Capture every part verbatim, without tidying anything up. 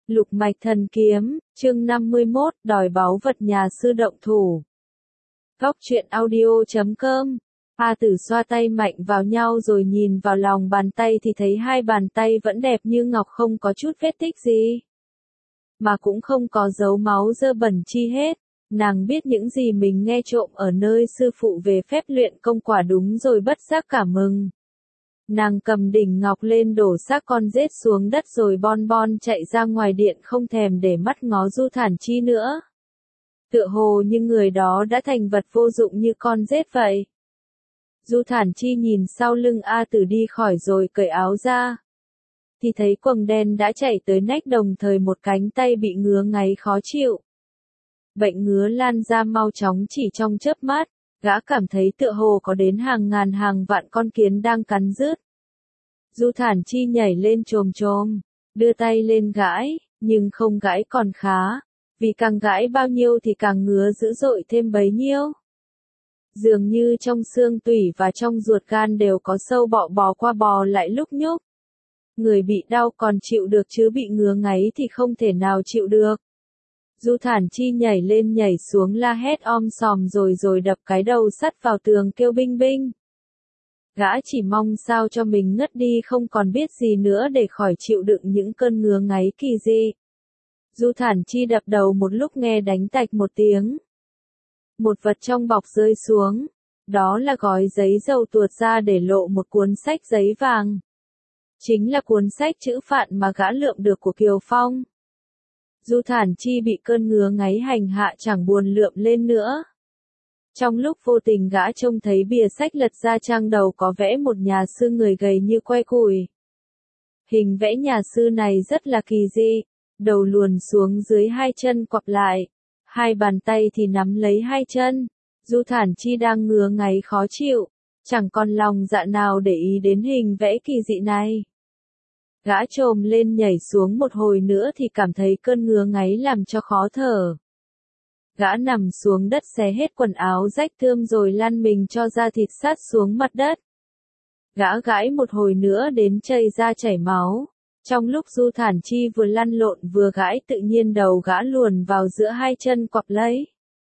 Lục mạch thần kiếm, chương năm mươi mốt, đòi báu vật nhà sư động thủ. Góc truyện audio chấm com. A Tử xoa tay mạnh vào nhau rồi nhìn vào lòng bàn tay thì thấy hai bàn tay vẫn đẹp như ngọc, không có chút vết tích gì. Mà cũng không có dấu máu dơ bẩn chi hết. Nàng biết những gì mình nghe trộm ở nơi sư phụ về phép luyện công quả đúng rồi, bất giác cảm mừng. Nàng cầm đỉnh ngọc lên đổ xác con rết xuống đất rồi bon bon chạy ra ngoài điện, không thèm để mắt ngó Du Thản Chi nữa. Tựa hồ như người đó đã thành vật vô dụng như con rết vậy. Du Thản Chi nhìn sau lưng A Tử đi khỏi rồi cởi áo ra. Thì thấy quầng đen đã chảy tới nách, đồng thời một cánh tay bị ngứa ngáy khó chịu. Bệnh ngứa lan ra mau chóng chỉ trong chớp mắt. Gã cảm thấy tựa hồ có đến hàng ngàn hàng vạn con kiến đang cắn rứt. Du Thản Chi nhảy lên chồm chồm, đưa tay lên gãi, nhưng không gãi còn khá, vì càng gãi bao nhiêu thì càng ngứa dữ dội thêm bấy nhiêu. Dường như trong xương tủy và trong ruột gan đều có sâu bọ bò qua bò lại lúc nhúc. Người bị đau còn chịu được chứ bị ngứa ngáy thì không thể nào chịu được. Du Thản Chi nhảy lên nhảy xuống la hét om sòm rồi rồi đập cái đầu sắt vào tường kêu binh binh. Gã chỉ mong sao cho mình ngất đi không còn biết gì nữa để khỏi chịu đựng những cơn ngứa ngáy kỳ dị. Du Thản Chi đập đầu một lúc nghe đánh tạch một tiếng. Một vật trong bọc rơi xuống, đó là gói giấy dầu tuột ra để lộ một cuốn sách giấy vàng. Chính là cuốn sách chữ phạn mà gã lượm được của Kiều Phong. Du Thản Chi bị cơn ngứa ngáy hành hạ chẳng buồn lượm lên nữa. Trong lúc vô tình gã trông thấy bìa sách lật ra, trang đầu có vẽ một nhà sư người gầy như que củi. Hình vẽ nhà sư này rất là kỳ dị, đầu luồn xuống dưới, hai chân quặp lại, hai bàn tay thì nắm lấy hai chân. Du Thản Chi đang ngứa ngáy khó chịu, chẳng còn lòng dạ nào để ý đến hình vẽ kỳ dị này. Gã trồm lên nhảy xuống một hồi nữa thì cảm thấy cơn ngứa ngáy làm cho khó thở. Gã nằm xuống đất xé hết quần áo rách thươm rồi lăn mình cho da thịt sát xuống mặt đất. Gã gãi một hồi nữa đến chảy ra chảy máu. Trong lúc Du Thản Chi vừa lăn lộn vừa gãi, tự nhiên đầu gã luồn vào giữa hai chân quặp lấy.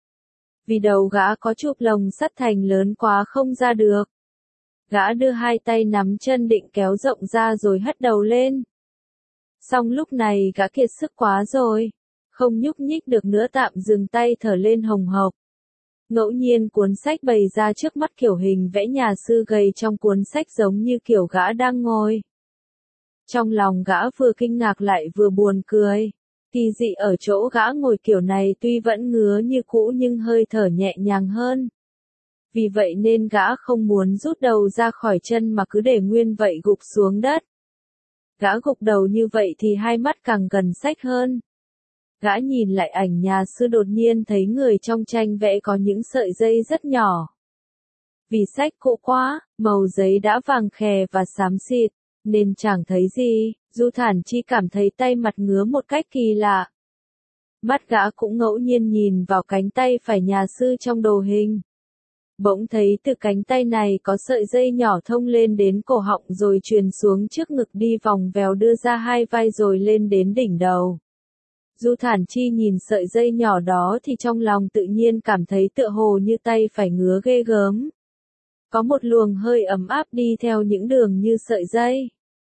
Vì đầu gã có chụp lồng sắt thành lớn quá không ra được. Gã đưa hai tay nắm chân định kéo rộng ra rồi hất đầu lên. Xong lúc này gã kiệt sức quá rồi, không nhúc nhích được nữa, tạm dừng tay thở lên hồng hộc. Ngẫu nhiên cuốn sách bày ra trước mắt, kiểu hình vẽ nhà sư gầy trong cuốn sách giống như kiểu gã đang ngồi. Trong lòng gã vừa kinh ngạc lại vừa buồn cười. Kỳ dị ở chỗ gã ngồi kiểu này tuy vẫn ngứa như cũ nhưng hơi thở nhẹ nhàng hơn. Vì vậy nên gã không muốn rút đầu ra khỏi chân mà cứ để nguyên vậy gục xuống đất. Gã gục đầu như vậy thì hai mắt càng gần sách hơn. Gã nhìn lại ảnh nhà sư đột nhiên thấy người trong tranh vẽ có những sợi dây rất nhỏ. Vì sách cũ quá, màu giấy đã vàng khè và xám xịt, nên chẳng thấy gì. Du Thản Chi cảm thấy tay mặt ngứa một cách kỳ lạ. Mắt gã cũng ngẫu nhiên nhìn vào cánh tay phải nhà sư trong đồ hình. Bỗng thấy từ cánh tay này có sợi dây nhỏ thông lên đến cổ họng rồi truyền xuống trước ngực, đi vòng vèo đưa ra hai vai rồi lên đến đỉnh đầu. Du Thản Chi nhìn sợi dây nhỏ đó thì trong lòng tự nhiên cảm thấy tựa hồ như tay phải ngứa ghê gớm. Có một luồng hơi ấm áp đi theo những đường như sợi dây.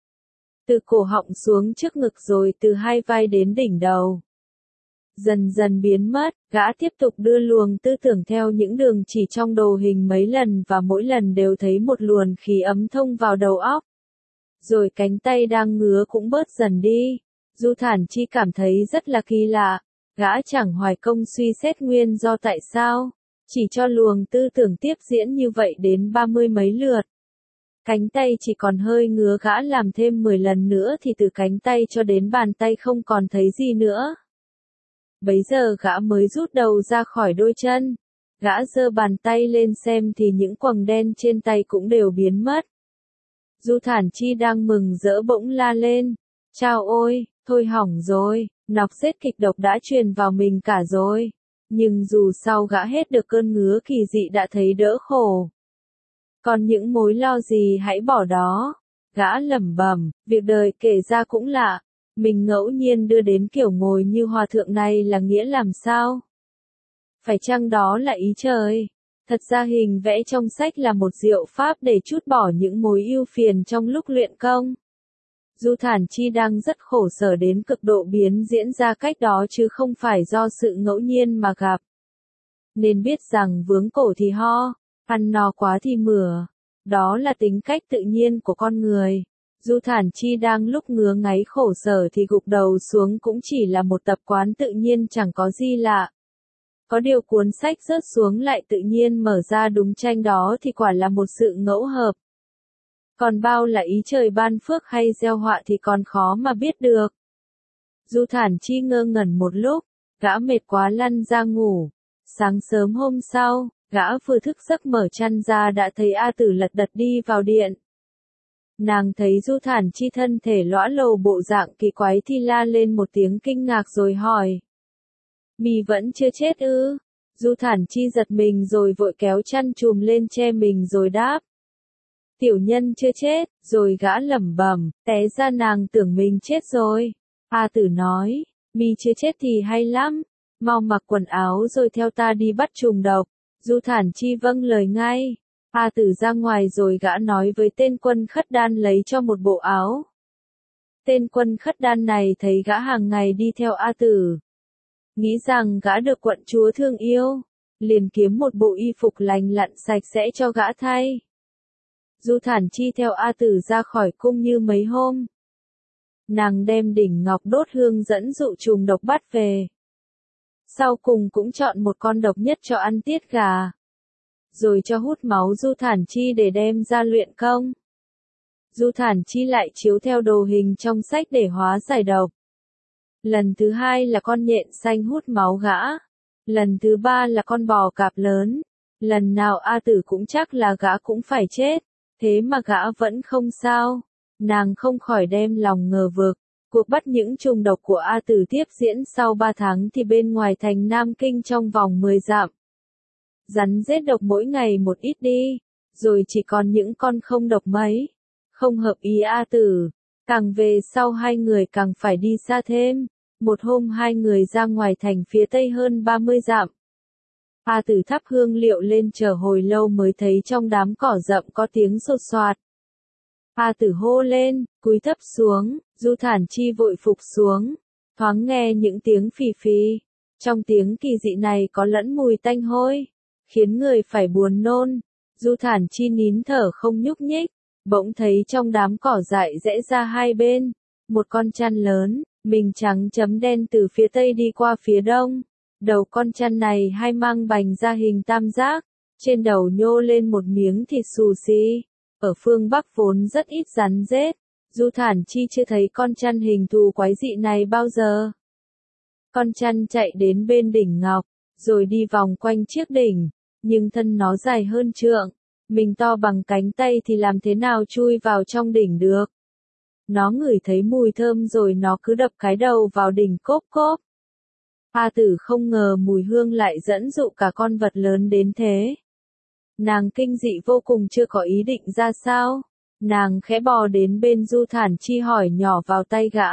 Từ cổ họng xuống trước ngực rồi từ hai vai đến đỉnh đầu. Dần dần biến mất, gã tiếp tục đưa luồng tư tưởng theo những đường chỉ trong đồ hình mấy lần và mỗi lần đều thấy một luồng khí ấm thông vào đầu óc. Rồi cánh tay đang ngứa cũng bớt dần đi. Du Thản Chi cảm thấy rất là kỳ lạ, gã chẳng hoài công suy xét nguyên do tại sao, chỉ cho luồng tư tưởng tiếp diễn như vậy đến ba mươi mấy lượt. Cánh tay chỉ còn hơi ngứa, gã làm thêm mười lần nữa thì từ cánh tay cho đến bàn tay không còn thấy gì nữa. Bấy giờ gã mới rút đầu ra khỏi đôi chân. Gã giơ bàn tay lên xem thì những quầng đen trên tay cũng đều biến mất. Du Thản Chi đang mừng rỡ bỗng la lên. Chao ôi, thôi hỏng rồi, nọc rết kịch độc đã truyền vào mình cả rồi. Nhưng dù sao gã hết được cơn ngứa kỳ dị đã thấy đỡ khổ. Còn những mối lo gì hãy bỏ đó. Gã lẩm bẩm, việc đời kể ra cũng lạ. Mình ngẫu nhiên đưa đến kiểu ngồi như hòa thượng này là nghĩa làm sao? Phải chăng đó là ý trời? Thật ra hình vẽ trong sách là một diệu pháp để trút bỏ những mối ưu phiền trong lúc luyện công. Du Thản Chi đang rất khổ sở đến cực độ biến diễn ra cách đó chứ không phải do sự ngẫu nhiên mà gặp. Nên biết rằng vướng cổ thì ho, ăn no quá thì mửa. Đó là tính cách tự nhiên của con người. Du Thản Chi đang lúc ngứa ngáy khổ sở thì gục đầu xuống cũng chỉ là một tập quán tự nhiên chẳng có gì lạ. Có điều cuốn sách rớt xuống lại tự nhiên mở ra đúng tranh đó thì quả là một sự ngẫu hợp. Còn bao là ý trời ban phước hay gieo họa thì còn khó mà biết được. Du Thản Chi ngơ ngẩn một lúc, gã mệt quá lăn ra ngủ. Sáng sớm hôm sau, gã vừa thức giấc mở chăn ra đã thấy A Tử lật đật đi vào điện. Nàng thấy Du Thản Chi thân thể lõa lồ bộ dạng kỳ quái thì la lên một tiếng kinh ngạc rồi hỏi. Mì vẫn chưa chết ư? Du Thản Chi giật mình rồi vội kéo chăn chùm lên che mình rồi đáp. Tiểu nhân chưa chết, rồi gã lẩm bẩm, té ra nàng tưởng mình chết rồi. A Tử nói, mì chưa chết thì hay lắm, mau mặc quần áo rồi theo ta đi bắt trùng độc. Du Thản Chi vâng lời ngay. A Tử ra ngoài rồi gã nói với tên quân khất đan lấy cho một bộ áo. Tên quân khất đan này thấy gã hàng ngày đi theo A Tử. Nghĩ rằng gã được quận chúa thương yêu, liền kiếm một bộ y phục lành lặn sạch sẽ cho gã thay. Du Thản Chi theo A Tử ra khỏi cung như mấy hôm. Nàng đem đỉnh ngọc đốt hương dẫn dụ trùng độc bắt về. Sau cùng cũng chọn một con độc nhất cho ăn tiết gà. Rồi cho hút máu Du Thản Chi để đem ra luyện công. Du Thản Chi lại chiếu theo đồ hình trong sách để hóa giải độc. Lần thứ hai là con nhện xanh hút máu gã. Lần thứ ba là con bò cạp lớn. Lần nào A Tử cũng chắc là gã cũng phải chết. Thế mà gã vẫn không sao. Nàng không khỏi đem lòng ngờ vực. Cuộc bắt những trùng độc của A Tử tiếp diễn sau ba tháng thì bên ngoài thành Nam Kinh trong vòng mười dặm. Rắn rết độc mỗi ngày một ít đi. Rồi chỉ còn những con không độc mấy. Không hợp ý A Tử. Càng về sau hai người càng phải đi xa thêm. Một hôm hai người ra ngoài thành phía tây hơn ba mươi dặm. A Tử thắp hương liệu lên chờ hồi lâu mới thấy trong đám cỏ rậm có tiếng sột soạt. A Tử hô lên, cúi thấp xuống, Du Thản Chi vội phục xuống. Thoáng nghe những tiếng phì phì. Trong tiếng kỳ dị này có lẫn mùi tanh hôi. Khiến người phải buồn nôn. Du Thản Chi nín thở không nhúc nhích. Bỗng thấy trong đám cỏ dại rẽ ra hai bên. Một con chăn lớn, mình trắng chấm đen từ phía tây đi qua phía đông. Đầu con chăn này hai mang bành ra hình tam giác. Trên đầu nhô lên một miếng thịt xù xì. Ở phương Bắc vốn rất ít rắn rết. Du Thản Chi chưa thấy con chăn hình thù quái dị này bao giờ. Con chăn chạy đến bên đỉnh ngọc, rồi đi vòng quanh chiếc đỉnh. Nhưng thân nó dài hơn trượng. Mình to bằng cánh tay thì làm thế nào chui vào trong đỉnh được. Nó ngửi thấy mùi thơm rồi nó cứ đập cái đầu vào đỉnh cốp cốp. A Tử không ngờ mùi hương lại dẫn dụ cả con vật lớn đến thế. Nàng kinh dị vô cùng chưa có ý định ra sao. Nàng khẽ bò đến bên Du Thản Chi hỏi nhỏ vào tay gã.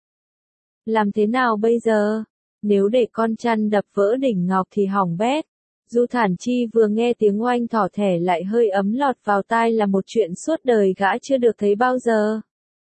Làm thế nào bây giờ? Nếu để con chăn đập vỡ đỉnh ngọc thì hỏng bét. Du Thản Chi vừa nghe tiếng oanh thỏ thẻ lại hơi ấm lọt vào tai là một chuyện suốt đời gã chưa được thấy bao giờ.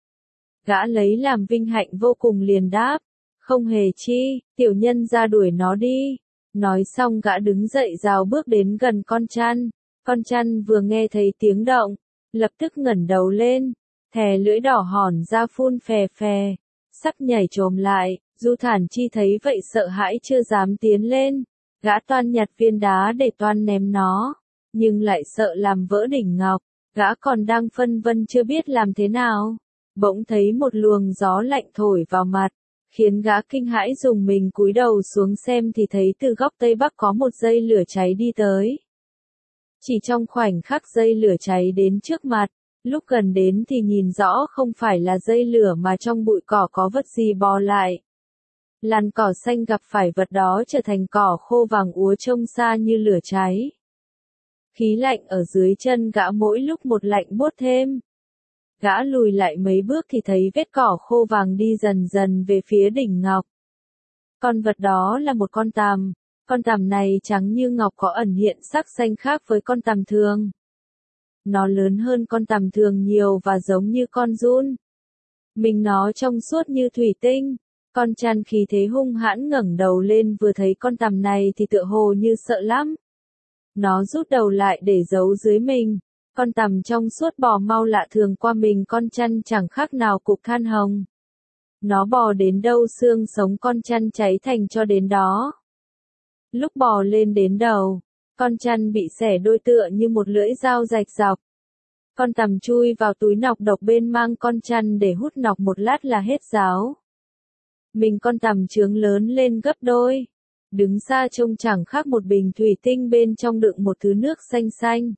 Gã lấy làm vinh hạnh vô cùng liền đáp. Không hề chi, tiểu nhân ra đuổi nó đi. Nói xong gã đứng dậy rào bước đến gần con chăn. Con chăn vừa nghe thấy tiếng động, lập tức ngẩng đầu lên. Thè lưỡi đỏ hòn ra phun phè phè. Sắp nhảy chồm lại, Du Thản Chi thấy vậy sợ hãi chưa dám tiến lên. Gã toan nhặt viên đá để toan ném nó, nhưng lại sợ làm vỡ đỉnh ngọc. Gã còn đang phân vân chưa biết làm thế nào. Bỗng thấy một luồng gió lạnh thổi vào mặt, khiến gã kinh hãi dùng mình cúi đầu xuống xem thì thấy từ góc tây bắc có một dây lửa cháy đi tới. Chỉ trong khoảnh khắc dây lửa cháy đến trước mặt, lúc gần đến thì nhìn rõ không phải là dây lửa mà trong bụi cỏ có vật gì bò lại. Làn cỏ xanh gặp phải vật đó trở thành cỏ khô vàng úa trông xa như lửa cháy. Khí lạnh ở dưới chân gã mỗi lúc một lạnh buốt thêm. Gã lùi lại mấy bước thì thấy vết cỏ khô vàng đi dần dần về phía đỉnh ngọc. Con vật đó là một con tằm. Con tằm này trắng như ngọc có ẩn hiện sắc xanh khác với con tằm thường. Nó lớn hơn con tằm thường nhiều và giống như con giun. Mình nó trong suốt như thủy tinh. Con chăn khí thế hung hãn ngẩng đầu lên vừa thấy con tằm này thì tựa hồ như sợ lắm. Nó rút đầu lại để giấu dưới mình. Con tằm trong suốt bò mau lạ thường qua mình con chăn chẳng khác nào cục than hồng. Nó bò đến đâu xương sống con chăn cháy thành cho đến đó. Lúc bò lên đến đầu, con chăn bị xẻ đôi tựa như một lưỡi dao rạch dọc. Con tằm chui vào túi nọc độc bên mang con chăn để hút nọc một lát là hết ráo. Mình con tằm trướng lớn lên gấp đôi. Đứng xa trông chẳng khác một bình thủy tinh bên trong đựng một thứ nước xanh xanh.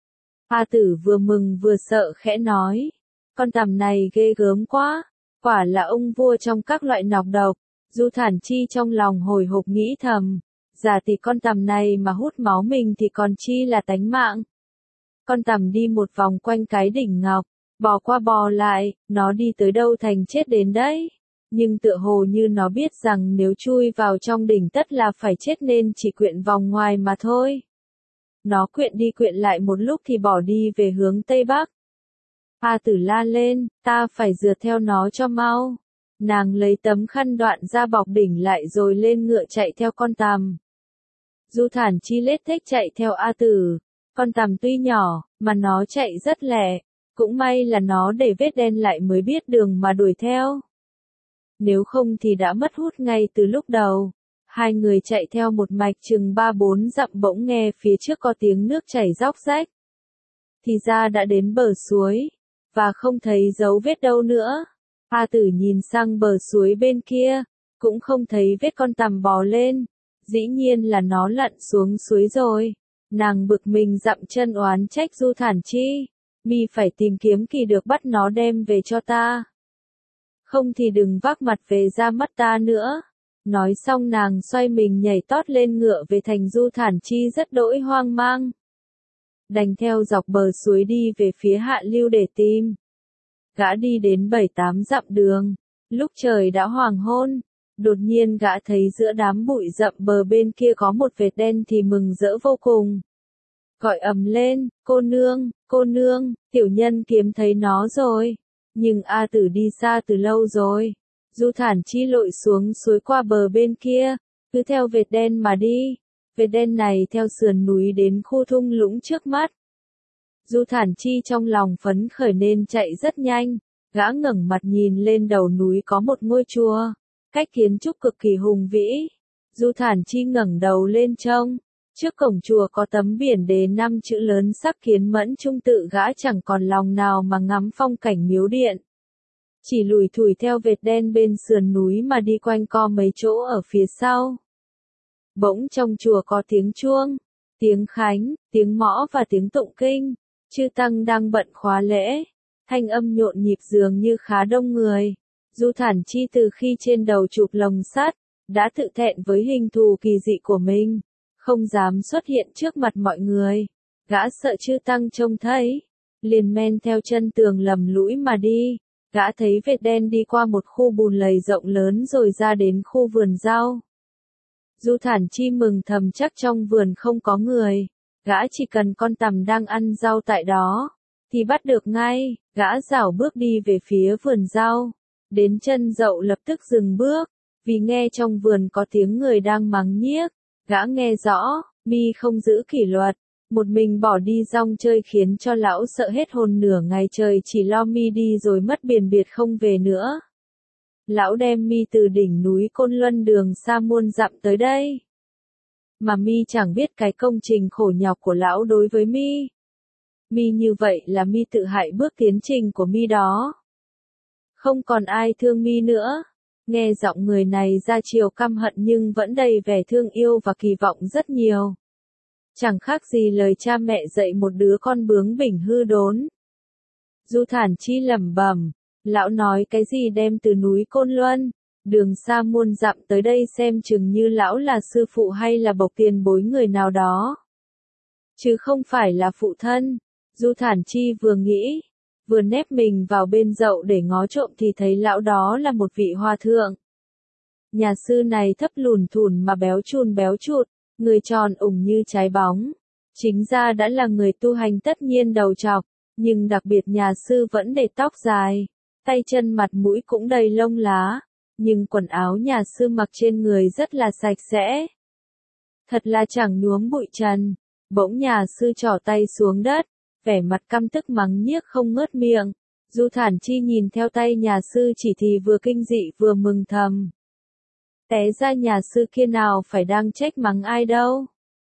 A Tử vừa mừng vừa sợ khẽ nói. Con tằm này ghê gớm quá. Quả là ông vua trong các loại nọc độc. Du Thản Chi trong lòng hồi hộp nghĩ thầm. Giả tỷ con tằm này mà hút máu mình thì còn chi là tánh mạng. Con tằm đi một vòng quanh cái đỉnh ngọc. Bò qua bò lại. Nó đi tới đâu thành chết đến đấy. Nhưng tựa hồ như nó biết rằng nếu chui vào trong đỉnh tất là phải chết nên chỉ quyện vòng ngoài mà thôi. Nó quyện đi quyện lại một lúc thì bỏ đi về hướng Tây Bắc. A Tử la lên, ta phải rượt theo nó cho mau. Nàng lấy tấm khăn đoạn ra bọc đỉnh lại rồi lên ngựa chạy theo con tằm. Du Thản Chi lết thếch chạy theo A Tử. Con tằm tuy nhỏ, mà nó chạy rất lẹ. Cũng may là nó để vết đen lại mới biết đường mà đuổi theo. Nếu không thì đã mất hút ngay từ lúc đầu. Hai người chạy theo một mạch chừng ba bốn dặm bỗng nghe phía trước có tiếng nước chảy róc rách. Thì ra đã đến bờ suối, và không thấy dấu vết đâu nữa. A Tử nhìn sang bờ suối bên kia, cũng không thấy vết con tằm bò lên. Dĩ nhiên là nó lặn xuống suối rồi. Nàng bực mình dậm chân oán trách Du Thản Chi. Mi phải tìm kiếm kỳ được bắt nó đem về cho ta. Không thì đừng vác mặt về ra mắt ta nữa. Nói xong nàng xoay mình nhảy tót lên ngựa về thành. Du Thản Chi rất đỗi hoang mang. Đành theo dọc bờ suối đi về phía hạ lưu để tìm. Gã đi đến bảy tám dặm đường. Lúc trời đã hoàng hôn. Đột nhiên gã thấy giữa đám bụi rậm bờ bên kia có một vệt đen thì mừng rỡ vô cùng. Gọi ầm lên, cô nương, cô nương, tiểu nhân kiếm thấy nó rồi. Nhưng A Tử đi xa từ lâu rồi. Du Thản Chi lội xuống suối qua bờ bên kia, cứ theo vệt đen mà đi. Vệt đen này theo sườn núi đến khu thung lũng trước mắt. Du Thản Chi trong lòng phấn khởi nên chạy rất nhanh. Gã ngẩng mặt nhìn lên đầu núi có một ngôi chùa, cách kiến trúc cực kỳ hùng vĩ. Du Thản Chi ngẩng đầu lên trông. Trước cổng chùa có tấm biển đề năm chữ lớn sắc kiến mẫn trung tự. Gã chẳng còn lòng nào mà ngắm phong cảnh miếu điện. Chỉ lủi thủi theo vệt đen bên sườn núi mà đi quanh co mấy chỗ ở phía sau. Bỗng trong chùa có tiếng chuông, tiếng khánh, tiếng mõ và tiếng tụng kinh. Chư tăng đang bận khóa lễ. Thanh âm nhộn nhịp dường như khá đông người. Du Thản Chi từ khi trên đầu chụp lồng sắt, đã tự thẹn với hình thù kỳ dị của mình. Không dám xuất hiện trước mặt mọi người. Gã sợ chư tăng trông thấy. Liền men theo chân tường lầm lũi mà đi. Gã thấy vệt đen đi qua một khu bùn lầy rộng lớn rồi ra đến khu vườn rau. Du Thản Chi mừng thầm chắc trong vườn không có người. Gã chỉ cần con tằm đang ăn rau tại đó, thì bắt được ngay. Gã rảo bước đi về phía vườn rau. Đến chân dậu lập tức dừng bước, vì nghe trong vườn có tiếng người đang mắng nhiếc. Gã nghe rõ, mi không giữ kỷ luật, một mình bỏ đi rong chơi khiến cho lão sợ hết hồn nửa ngày trời chỉ lo mi đi rồi mất biền biệt không về nữa. Lão đem mi từ đỉnh núi Côn Luân đường xa muôn dặm tới đây. Mà mi chẳng biết cái công trình khổ nhọc của lão đối với mi. Mi như vậy là mi tự hại bước tiến trình của mi đó. Không còn ai thương mi nữa. Nghe giọng người này ra chiều căm hận nhưng vẫn đầy vẻ thương yêu và kỳ vọng rất nhiều. Chẳng khác gì lời cha mẹ dạy một đứa con bướng bỉnh hư đốn. Du Thản Chi lẩm bẩm, lão nói cái gì đem từ núi Côn Luân, đường xa muôn dặm tới đây xem chừng như lão là sư phụ hay là bộc tiền bối người nào đó. Chứ không phải là phụ thân. Du Thản Chi vừa nghĩ, vừa nép mình vào bên dậu để ngó trộm thì thấy lão đó là một vị hòa thượng. Nhà sư này thấp lùn thùn mà béo chun béo chụt, người tròn ủng như trái bóng. Chính ra đã là người tu hành tất nhiên đầu trọc, nhưng đặc biệt nhà sư vẫn để tóc dài, tay chân mặt mũi cũng đầy lông lá, nhưng quần áo nhà sư mặc trên người rất là sạch sẽ. Thật là chẳng nhuốm bụi trần. Bỗng nhà sư trỏ tay xuống đất, vẻ mặt căm tức mắng nhiếc không ngớt miệng. Du Thản Chi nhìn theo tay nhà sư chỉ thì vừa kinh dị vừa mừng thầm. Té ra nhà sư kia nào phải đang trách mắng ai đâu,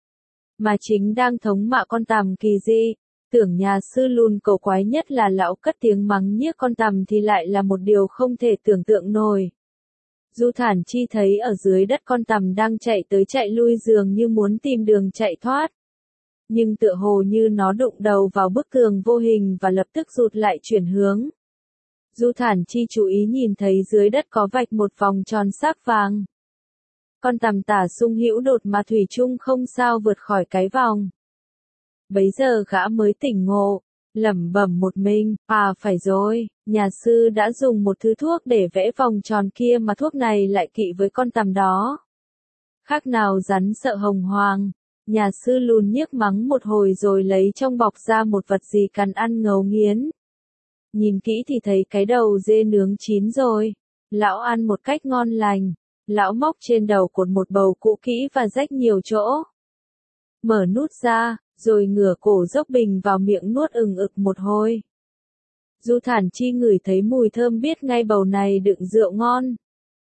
mà chính đang thống mạ con tằm kỳ dị. Tưởng nhà sư lùn cổ quái nhất là lão cất tiếng mắng nhiếc con tằm thì lại là một điều không thể tưởng tượng nổi. Du Thản Chi thấy ở dưới đất con tằm đang chạy tới chạy lui dường như muốn tìm đường chạy thoát. Nhưng tựa hồ như nó đụng đầu vào bức tường vô hình và lập tức rụt lại chuyển hướng. Du Thản Chi chú ý nhìn thấy dưới đất có vạch một vòng tròn sắc vàng. Con tằm tả sung hữu đột mà thủy chung không sao vượt khỏi cái vòng. Bấy giờ gã mới tỉnh ngộ, lẩm bẩm một mình, à phải rồi, nhà sư đã dùng một thứ thuốc để vẽ vòng tròn kia mà thuốc này lại kỵ với con tằm đó. Khác nào rắn sợ hồng hoang. Nhà sư lùn nhiếc mắng một hồi rồi lấy trong bọc ra một vật gì cắn ăn ngấu nghiến. Nhìn kỹ thì thấy cái đầu dê nướng chín rồi. Lão ăn một cách ngon lành. Lão móc trên đầu cột một bầu cũ kỹ và rách nhiều chỗ. Mở nút ra, rồi ngửa cổ dốc bình vào miệng nuốt ừng ực một hồi. Du Thản Chi ngửi thấy mùi thơm biết ngay bầu này đựng rượu ngon.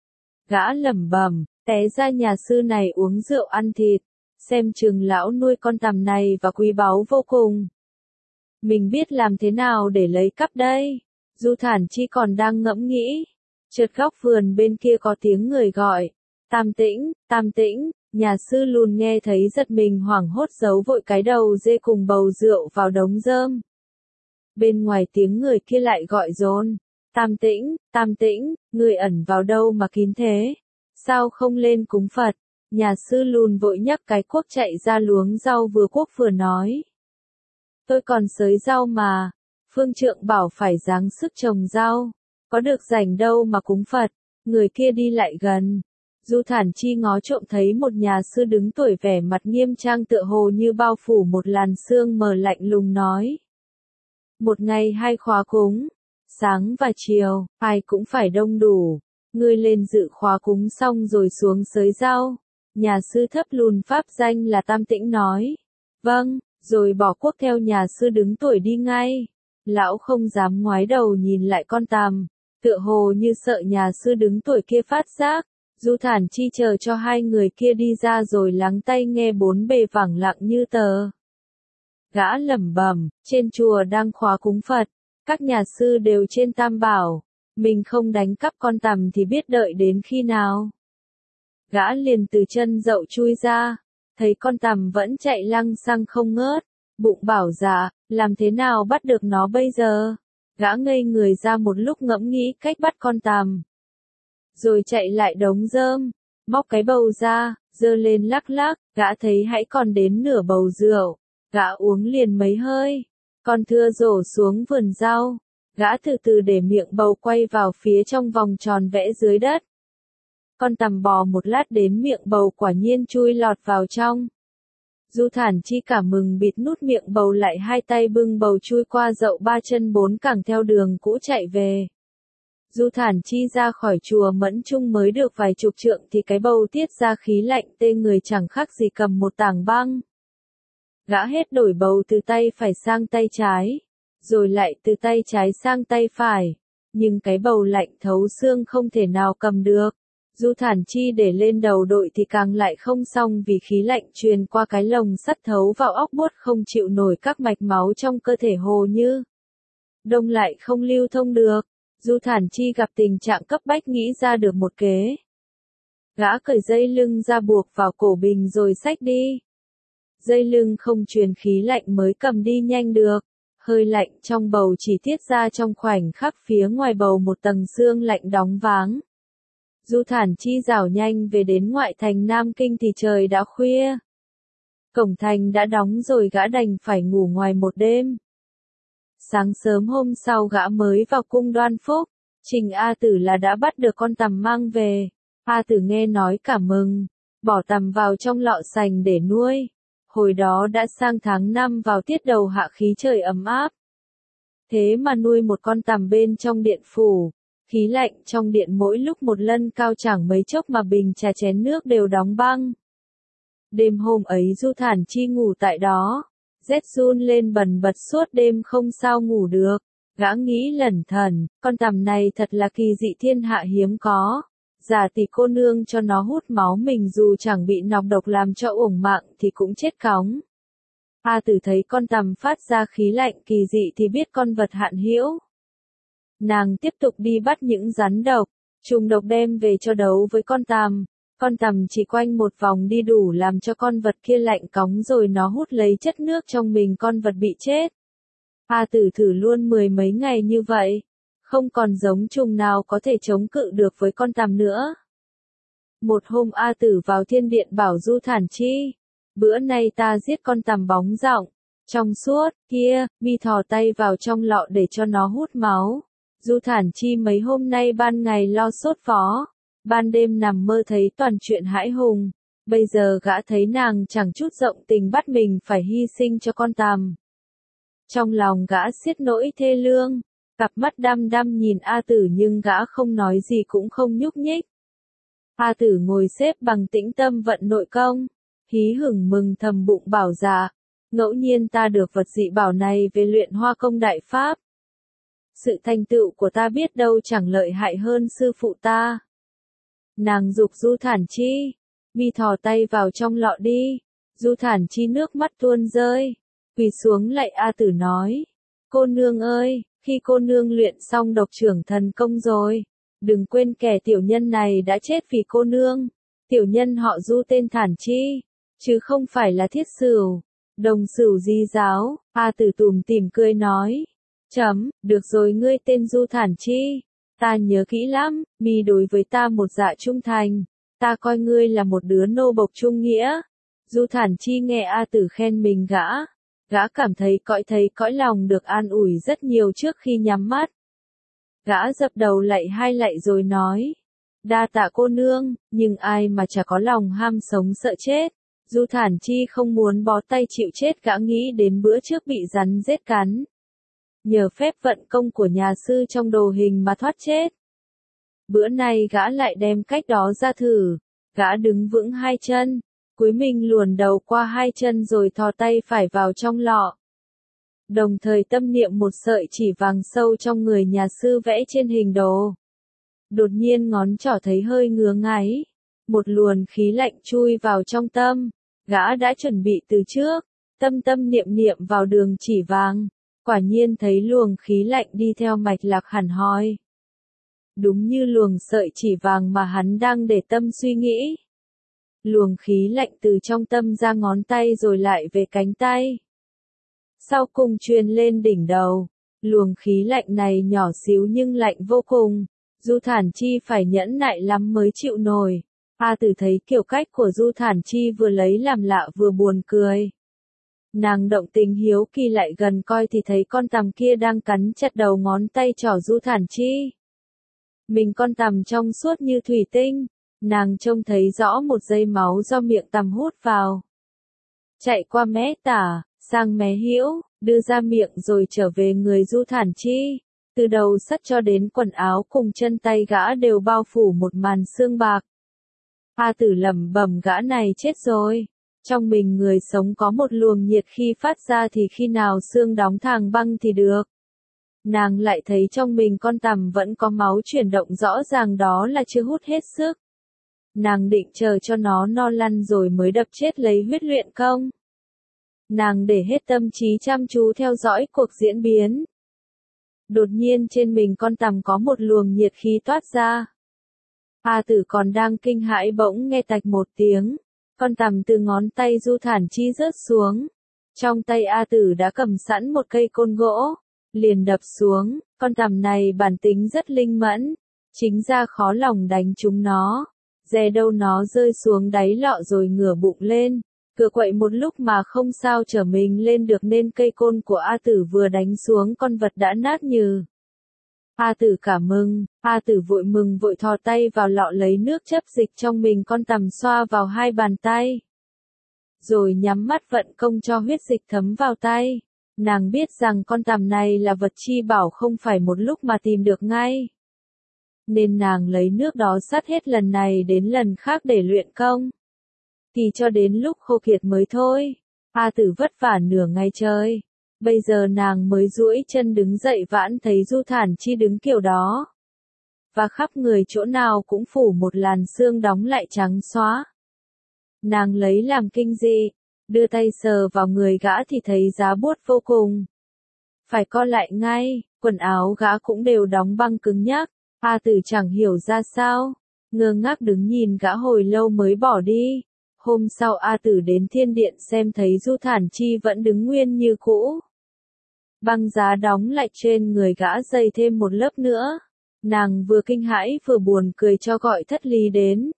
Gã lẩm bẩm, té ra nhà sư này uống rượu ăn thịt. Xem chừng lão nuôi con tằm này và quý báu vô cùng. Mình biết làm thế nào để lấy cắp đây? Du Thản Chi còn đang ngẫm nghĩ. Chợt góc vườn bên kia có tiếng người gọi. Tam Tĩnh, Tam Tĩnh, nhà sư lùn nghe thấy giật mình hoảng hốt giấu vội cái đầu dê cùng bầu rượu vào đống rơm. Bên ngoài tiếng người kia lại gọi dồn. Tam Tĩnh, Tam Tĩnh, người ẩn vào đâu mà kín thế? Sao không lên cúng Phật? Nhà sư lùn vội nhắc cái cuốc chạy ra luống rau vừa cuốc vừa nói. Tôi còn sới rau mà, phương trượng bảo phải giáng sức trồng rau, có được rảnh đâu mà cúng Phật. Người kia đi lại gần. Du Thản Chi ngó trộm thấy một nhà sư đứng tuổi vẻ mặt nghiêm trang tựa hồ như bao phủ một làn sương mờ lạnh lùng nói. Một ngày hai khóa cúng, sáng và chiều, ai cũng phải đông đủ. Ngươi lên dự khóa cúng xong rồi xuống sới rau. Nhà sư thấp lùn pháp danh là Tam Tĩnh nói. Vâng, rồi bỏ cuốc theo nhà sư đứng tuổi đi ngay. Lão không dám ngoái đầu nhìn lại con tằm, tựa hồ như sợ nhà sư đứng tuổi kia phát giác. Du Thản Chi chờ cho hai người kia đi ra rồi lắng tai nghe bốn bề vẳng lặng như tờ. Gã lẩm bẩm, trên chùa đang khóa cúng Phật, các nhà sư đều trên Tam Bảo, mình không đánh cắp con tằm thì biết đợi đến khi nào. Gã liền từ chân dậu chui ra, thấy con tằm vẫn chạy lăng xăng không ngớt, bụng bảo dạ, làm thế nào bắt được nó bây giờ? Gã ngây người ra một lúc ngẫm nghĩ cách bắt con tằm. Rồi chạy lại đống rơm, móc cái bầu ra, giơ lên lắc lắc, gã thấy hãy còn đến nửa bầu rượu, gã uống liền mấy hơi, còn thưa rổ xuống vườn rau, gã từ từ để miệng bầu quay vào phía trong vòng tròn vẽ dưới đất. Con tằm bò một lát đến miệng bầu quả nhiên chui lọt vào trong. Du Thản Chi cảm mừng bịt nút miệng bầu lại hai tay bưng bầu chui qua dậu ba chân bốn cẳng theo đường cũ chạy về. Du Thản Chi ra khỏi chùa Mẫn Trung mới được vài chục trượng thì cái bầu tiết ra khí lạnh tê người chẳng khác gì cầm một tảng băng. Gã hết đổi bầu từ tay phải sang tay trái, rồi lại từ tay trái sang tay phải, nhưng cái bầu lạnh thấu xương không thể nào cầm được. Du Thản Chi để lên đầu đội thì càng lại không xong vì khí lạnh truyền qua cái lồng sắt thấu vào óc buốt không chịu nổi các mạch máu trong cơ thể hồ như đông lại không lưu thông được. Du Thản Chi gặp tình trạng cấp bách nghĩ ra được một kế. Gã cởi dây lưng ra buộc vào cổ bình rồi xách đi. Dây lưng không truyền khí lạnh mới cầm đi nhanh được. Hơi lạnh trong bầu chỉ tiết ra trong khoảnh khắc phía ngoài bầu một tầng sương lạnh đóng váng. Du Thản Chi rảo nhanh về đến ngoại thành Nam Kinh thì trời đã khuya. Cổng thành đã đóng rồi gã đành phải ngủ ngoài một đêm. Sáng sớm hôm sau gã mới vào cung Đoan Phúc, Trình A Tử là đã bắt được con tằm mang về. A Tử nghe nói cảm mừng, bỏ tằm vào trong lọ sành để nuôi. Hồi đó đã sang tháng năm vào tiết đầu hạ khí trời ấm áp. Thế mà nuôi một con tằm bên trong điện phủ, khí lạnh trong điện mỗi lúc một lân cao chẳng mấy chốc mà bình trà chén nước đều đóng băng. Đêm hôm ấy Du Thản Chi ngủ tại đó, rét run lên bần bật suốt đêm không sao ngủ được. Gã nghĩ lẩn thẩn, con tằm này thật là kỳ dị thiên hạ hiếm có. Giả tỷ cô nương cho nó hút máu mình dù chẳng bị nọc độc làm cho uổng mạng thì cũng chết cóng. A Tử thấy con tằm phát ra khí lạnh kỳ dị thì biết con vật hạn hữu. Nàng tiếp tục đi bắt những rắn độc, trùng độc đem về cho đấu với con tằm. Con tằm chỉ quanh một vòng đi đủ làm cho con vật kia lạnh cóng rồi nó hút lấy chất nước trong mình con vật bị chết. A Tử thử luôn mười mấy ngày như vậy, không còn giống trùng nào có thể chống cự được với con tằm nữa. Một hôm A Tử vào thiên điện bảo Du Thản Chi, bữa nay ta giết con tằm bóng rộng, trong suốt, kia, mi thò tay vào trong lọ để cho nó hút máu. Du Thản Chi mấy hôm nay ban ngày lo sốt phó, ban đêm nằm mơ thấy toàn chuyện hãi hùng, bây giờ gã thấy nàng chẳng chút rộng tình bắt mình phải hy sinh cho con tằm. Trong lòng gã xiết nỗi thê lương, cặp mắt đăm đăm nhìn A Tử nhưng gã không nói gì cũng không nhúc nhích. A Tử ngồi xếp bằng tĩnh tâm vận nội công, hí hửng mừng thầm bụng bảo dạ, ngẫu nhiên ta được vật dị bảo này về luyện hoa công đại pháp. Sự thành tựu của ta biết đâu chẳng lợi hại hơn sư phụ ta. Nàng giục Du Thản Chi, mi thò tay vào trong lọ đi. Du Thản Chi nước mắt tuôn rơi, quỳ xuống lạy A Tử nói, cô nương ơi, khi cô nương luyện xong độc trưởng thần công rồi, đừng quên kẻ tiểu nhân này đã chết vì cô nương. Tiểu nhân họ Du tên Thản Chi, chứ không phải là Thiết Sửu, đồng Sửu di giáo. A Tử tủm tỉm cười nói, chấm, được rồi ngươi tên Du Thản Chi, ta nhớ kỹ lắm, mi đối với ta một dạ trung thành, ta coi ngươi là một đứa nô bộc trung nghĩa. Du Thản Chi nghe A Tử khen mình gã, gã cảm thấy cõi thấy cõi lòng được an ủi rất nhiều trước khi nhắm mắt. Gã dập đầu lạy hai lạy rồi nói, đa tạ cô nương, nhưng ai mà chả có lòng ham sống sợ chết. Du Thản Chi không muốn bó tay chịu chết, gã nghĩ đến bữa trước bị rắn rết cắn. Nhờ phép vận công của nhà sư trong đồ hình mà thoát chết. Bữa nay gã lại đem cách đó ra thử, gã đứng vững hai chân, cúi mình luồn đầu qua hai chân rồi thò tay phải vào trong lọ. Đồng thời tâm niệm một sợi chỉ vàng sâu trong người nhà sư vẽ trên hình đồ. Đột nhiên ngón trỏ thấy hơi ngứa ngáy, một luồn khí lạnh chui vào trong tâm, gã đã chuẩn bị từ trước, tâm tâm niệm niệm vào đường chỉ vàng, quả nhiên thấy luồng khí lạnh đi theo mạch lạc hẳn hoi. Đúng như luồng sợi chỉ vàng mà hắn đang để tâm suy nghĩ. Luồng khí lạnh từ trong tâm ra ngón tay rồi lại về cánh tay. Sau cùng truyền lên đỉnh đầu, luồng khí lạnh này nhỏ xíu nhưng lạnh vô cùng, Du Thản Chi phải nhẫn nại lắm mới chịu nổi. A Tử thấy kiểu cách của Du Thản Chi vừa lấy làm lạ vừa buồn cười. Nàng động tình hiếu kỳ lại gần coi thì thấy con tằm kia đang cắn chặt đầu ngón tay trỏ Du Thản Chi. Mình con tằm trong suốt như thủy tinh, nàng trông thấy rõ một dây máu do miệng tằm hút vào. Chạy qua mé tả, sang mé hữu, đưa ra miệng rồi trở về người Du Thản Chi. Từ đầu sắt cho đến quần áo cùng chân tay gã đều bao phủ một màn xương bạc. A Tử lẩm bẩm gã này chết rồi. Trong mình người sống có một luồng nhiệt khi phát ra thì khi nào xương đóng thàng băng thì được. Nàng lại thấy trong mình con tằm vẫn có máu chuyển động rõ ràng, đó là chưa hút hết sức. Nàng định chờ cho nó no lăn rồi mới đập chết lấy huyết luyện công. Nàng để hết tâm trí chăm chú theo dõi cuộc diễn biến. Đột nhiên trên mình con tằm có một luồng nhiệt khí toát ra. A Tử còn đang kinh hãi bỗng nghe tạch một tiếng, con tằm từ ngón tay Du Thản Chi rớt xuống. Trong tay A Tử đã cầm sẵn một cây côn gỗ, liền đập xuống. Con tằm này bản tính rất linh mẫn, chính ra khó lòng đánh trúng nó. Dè đâu nó rơi xuống đáy lọ rồi ngửa bụng lên, Cửa quậy một lúc mà không sao trở mình lên được nên cây côn của A Tử vừa đánh xuống con vật đã nát nhừ. A Tử cảm mừng, A Tử vội mừng vội thò tay vào lọ lấy nước chấp dịch trong mình con tằm xoa vào hai bàn tay. Rồi nhắm mắt vận công cho huyết dịch thấm vào tay. Nàng biết rằng con tằm này là vật chi bảo không phải một lúc mà tìm được ngay. Nên nàng lấy nước đó sắt hết lần này đến lần khác để luyện công. Thì cho đến lúc khô kiệt mới thôi. A Tử vất vả nửa ngày trời. Bây giờ nàng mới duỗi chân đứng dậy vãn thấy Du Thản Chi đứng kiểu đó. Và khắp người chỗ nào cũng phủ một làn sương đóng lại trắng xóa. Nàng lấy làm kinh dị, đưa tay sờ vào người gã thì thấy giá buốt vô cùng. Phải co lại ngay, quần áo gã cũng đều đóng băng cứng nhắc. A Tử chẳng hiểu ra sao, ngơ ngác đứng nhìn gã hồi lâu mới bỏ đi. Hôm sau A Tử đến thiên điện xem thấy Du Thản Chi vẫn đứng nguyên như cũ. Băng giá đóng lại trên người gã dày thêm một lớp nữa. Nàng vừa kinh hãi vừa buồn cười cho gọi Thất Lý đến.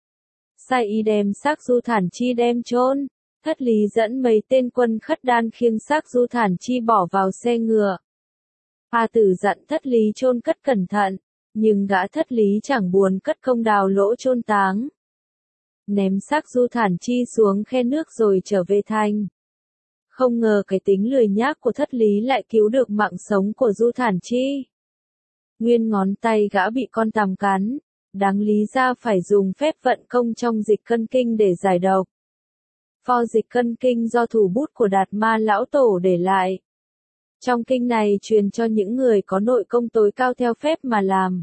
Sai y đem xác Du Thản Chi đem chôn. Thất Lý dẫn mấy tên quân khất đan khiêng xác Du Thản Chi bỏ vào xe ngựa. A Tử dặn Thất Lý chôn cất cẩn thận, nhưng gã Thất Lý chẳng buồn cất công đào lỗ chôn táng. Ném xác Du Thản Chi xuống khe nước rồi trở về thành. Không ngờ cái tính lười nhác của Thất Lý lại cứu được mạng sống của Du Thản Chi. Nguyên ngón tay gã bị con tằm cắn, đáng lý ra phải dùng phép vận công trong dịch cân kinh để giải độc. Pho dịch cân kinh do thủ bút của Đạt Ma Lão Tổ để lại. Trong kinh này truyền cho những người có nội công tối cao theo phép mà làm.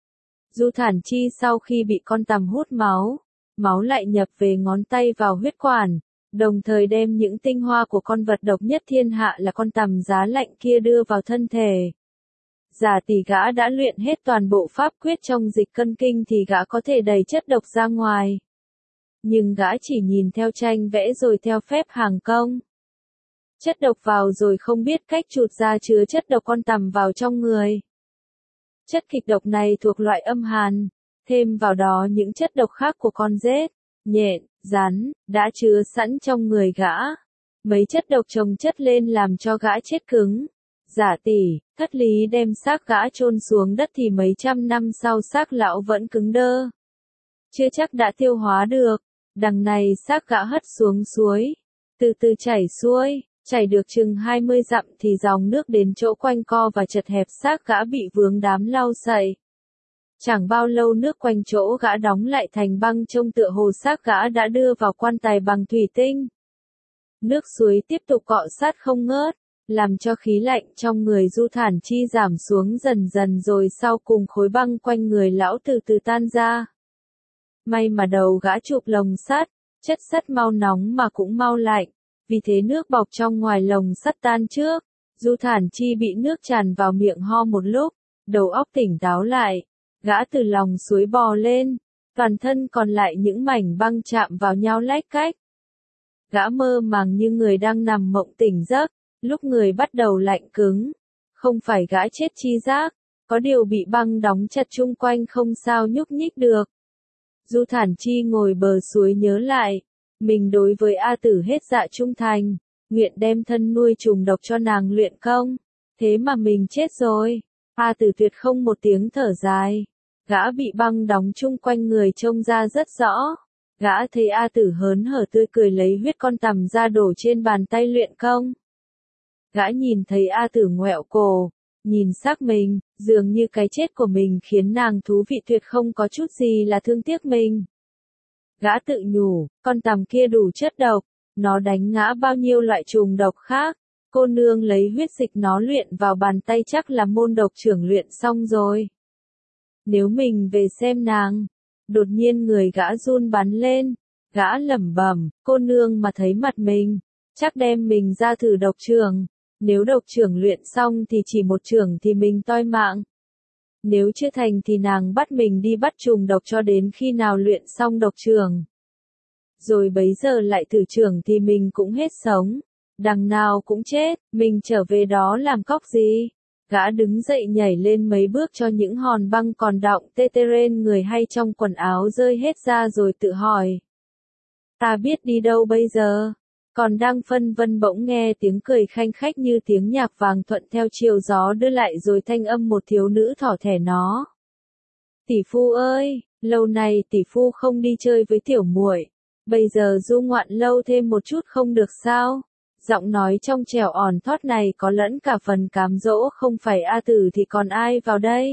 Du Thản Chi sau khi bị con tằm hút máu, máu lại nhập về ngón tay vào huyết quản, đồng thời đem những tinh hoa của con vật độc nhất thiên hạ là con tằm giá lạnh kia đưa vào thân thể. Giả tỷ gã đã luyện hết toàn bộ pháp quyết trong dịch cân kinh thì gã có thể đẩy chất độc ra ngoài. Nhưng gã chỉ nhìn theo tranh vẽ rồi theo phép hàng công. Chất độc vào rồi không biết cách chụt ra chứa chất độc con tằm vào trong người. Chất kịch độc này thuộc loại âm hàn, thêm vào đó những chất độc khác của con rết, nhện, rắn, đã chứa sẵn trong người gã. Mấy chất độc chồng chất lên làm cho gã chết cứng. Giả tỷ, Thất Lý đem xác gã chôn xuống đất thì mấy trăm năm sau xác lão vẫn cứng đơ. Chưa chắc đã tiêu hóa được. Đằng này xác gã hất xuống suối, từ từ chảy xuôi, chảy được chừng hai mươi dặm thì dòng nước đến chỗ quanh co và chật hẹp xác gã bị vướng đám lau sậy. Chẳng bao lâu nước quanh chỗ gã đóng lại thành băng trông tựa hồ xác gã đã đưa vào quan tài bằng thủy tinh. Nước suối tiếp tục cọ sát không ngớt, làm cho khí lạnh trong người Du Thản Chi giảm xuống dần dần rồi sau cùng khối băng quanh người lão từ từ tan ra. May mà đầu gã chụp lồng sắt, chất sắt mau nóng mà cũng mau lạnh, vì thế nước bọc trong ngoài lồng sắt tan trước. Du Thản Chi bị nước tràn vào miệng ho một lúc, đầu óc tỉnh táo lại, gã từ lòng suối bò lên, toàn thân còn lại những mảnh băng chạm vào nhau lách cách. Gã mơ màng như người đang nằm mộng tỉnh giấc, lúc người bắt đầu lạnh cứng, không phải gã chết chi giác, có điều bị băng đóng chặt chung quanh không sao nhúc nhích được. Du Thản Chi ngồi bờ suối nhớ lại, mình đối với A Tử hết dạ trung thành, nguyện đem thân nuôi trùng độc cho nàng luyện công, thế mà mình chết rồi. A Tử tuyệt không một tiếng thở dài, gã bị băng đóng chung quanh người trông ra rất rõ. Gã thấy A Tử hớn hở tươi cười lấy huyết con tằm ra đổ trên bàn tay luyện công. Gã nhìn thấy A Tử ngoẹo cổ, nhìn xác mình, dường như cái chết của mình khiến nàng thú vị tuyệt không có chút gì là thương tiếc mình. Gã tự nhủ, con tằm kia đủ chất độc, nó đánh ngã bao nhiêu loại trùng độc khác, cô nương lấy huyết dịch nó luyện vào bàn tay chắc là môn độc trưởng luyện xong rồi. Nếu mình về xem nàng, đột nhiên người gã run bắn lên, gã lẩm bẩm, cô nương mà thấy mặt mình, chắc đem mình ra thử độc trưởng. Nếu độc trưởng luyện xong thì chỉ một trưởng thì mình toi mạng. Nếu chưa thành thì nàng bắt mình đi bắt trùng độc cho đến khi nào luyện xong độc trưởng. Rồi bấy giờ lại thử trưởng thì mình cũng hết sống. Đằng nào cũng chết, mình trở về đó làm cóc gì? Gã đứng dậy nhảy lên mấy bước cho những hòn băng còn đọng tê tê trên người hay trong quần áo rơi hết ra rồi tự hỏi. Ta biết đi đâu bây giờ. Còn đang phân vân bỗng nghe tiếng cười khanh khách như tiếng nhạc vàng thuận theo chiều gió đưa lại rồi thanh âm một thiếu nữ thỏ thẻ nó. Tỷ phu ơi, lâu nay tỷ phu không đi chơi với tiểu muội, bây giờ du ngoạn lâu thêm một chút không được sao? Giọng nói trong trẻo òn thót này có lẫn cả phần cám dỗ, không phải A Tử thì còn ai vào đây?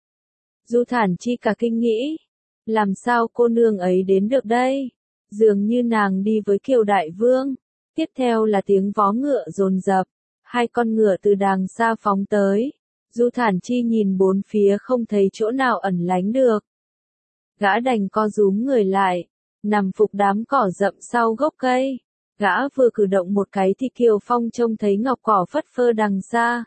Du Thản Chi cả kinh nghĩ, làm sao cô nương ấy đến được đây? Dường như nàng đi với Kiều Đại Vương. Tiếp theo là tiếng vó ngựa dồn dập, hai con ngựa từ đàng xa phóng tới. Du Thản Chi nhìn bốn phía không thấy chỗ nào ẩn lánh được. Gã đành co rúm người lại, nằm phục đám cỏ rậm sau gốc cây. Gã vừa cử động một cái thì Kiều Phong trông thấy ngọc cỏ phất phơ đằng xa.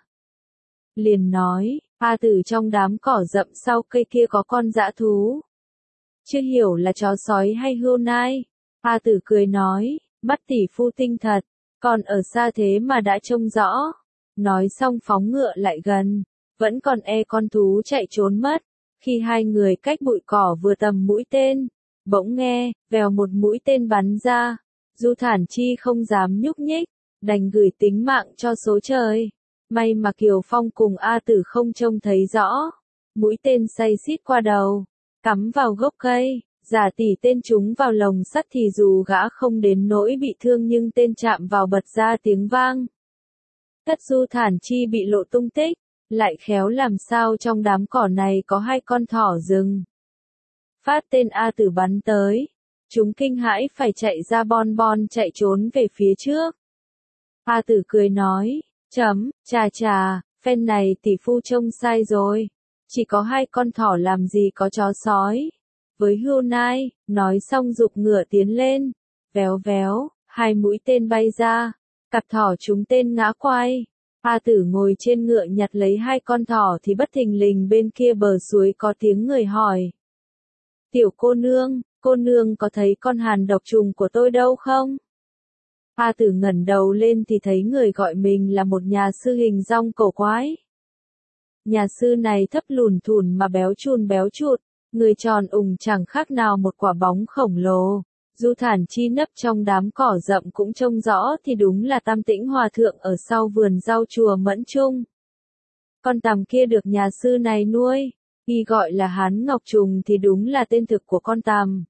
Liền nói, A Tử, trong đám cỏ rậm sau cây kia có con dã thú. Chưa hiểu là chó sói hay hươu nai. A Tử cười nói, mắt tỷ phu tinh thật, còn ở xa thế mà đã trông rõ. Nói xong phóng ngựa lại gần, vẫn còn e con thú chạy trốn mất. Khi hai người cách bụi cỏ vừa tầm mũi tên, bỗng nghe, vèo một mũi tên bắn ra. Du Thản Chi không dám nhúc nhích, đành gửi tính mạng cho số trời. May mà Kiều Phong cùng A Tử không trông thấy rõ. Mũi tên say xít qua đầu, cắm vào gốc cây, giả tỷ tên trúng vào lồng sắt thì dù gã không đến nỗi bị thương nhưng tên chạm vào bật ra tiếng vang. Tất Du Thản Chi bị lộ tung tích, lại khéo làm sao trong đám cỏ này có hai con thỏ rừng. Phát tên A Tử bắn tới, chúng kinh hãi phải chạy ra bon bon chạy trốn về phía trước. A Tử cười nói, chấm, chà chà, phen này tỷ phu trông sai rồi, chỉ có hai con thỏ làm gì có chó sói. Với hươu nai, nói xong giục ngựa tiến lên, véo véo, hai mũi tên bay ra, cặp thỏ chúng tên ngã quay. A Tử ngồi trên ngựa nhặt lấy hai con thỏ thì bất thình lình bên kia bờ suối có tiếng người hỏi. Tiểu cô nương, cô nương có thấy con hàn độc trùng của tôi đâu không? A Tử ngẩng đầu lên thì thấy người gọi mình là một nhà sư hình rong cổ quái. Nhà sư này thấp lùn thùn mà béo chun béo chụt, người tròn ủng chẳng khác nào một quả bóng khổng lồ. Du Thản Chi nấp trong đám cỏ rậm cũng trông rõ thì đúng là Tam Tĩnh Hòa Thượng ở sau vườn rau chùa Mẫn Trung. Con tằm kia được nhà sư này nuôi, y gọi là Hán Ngọc Trùng thì đúng là tên thực của con tằm.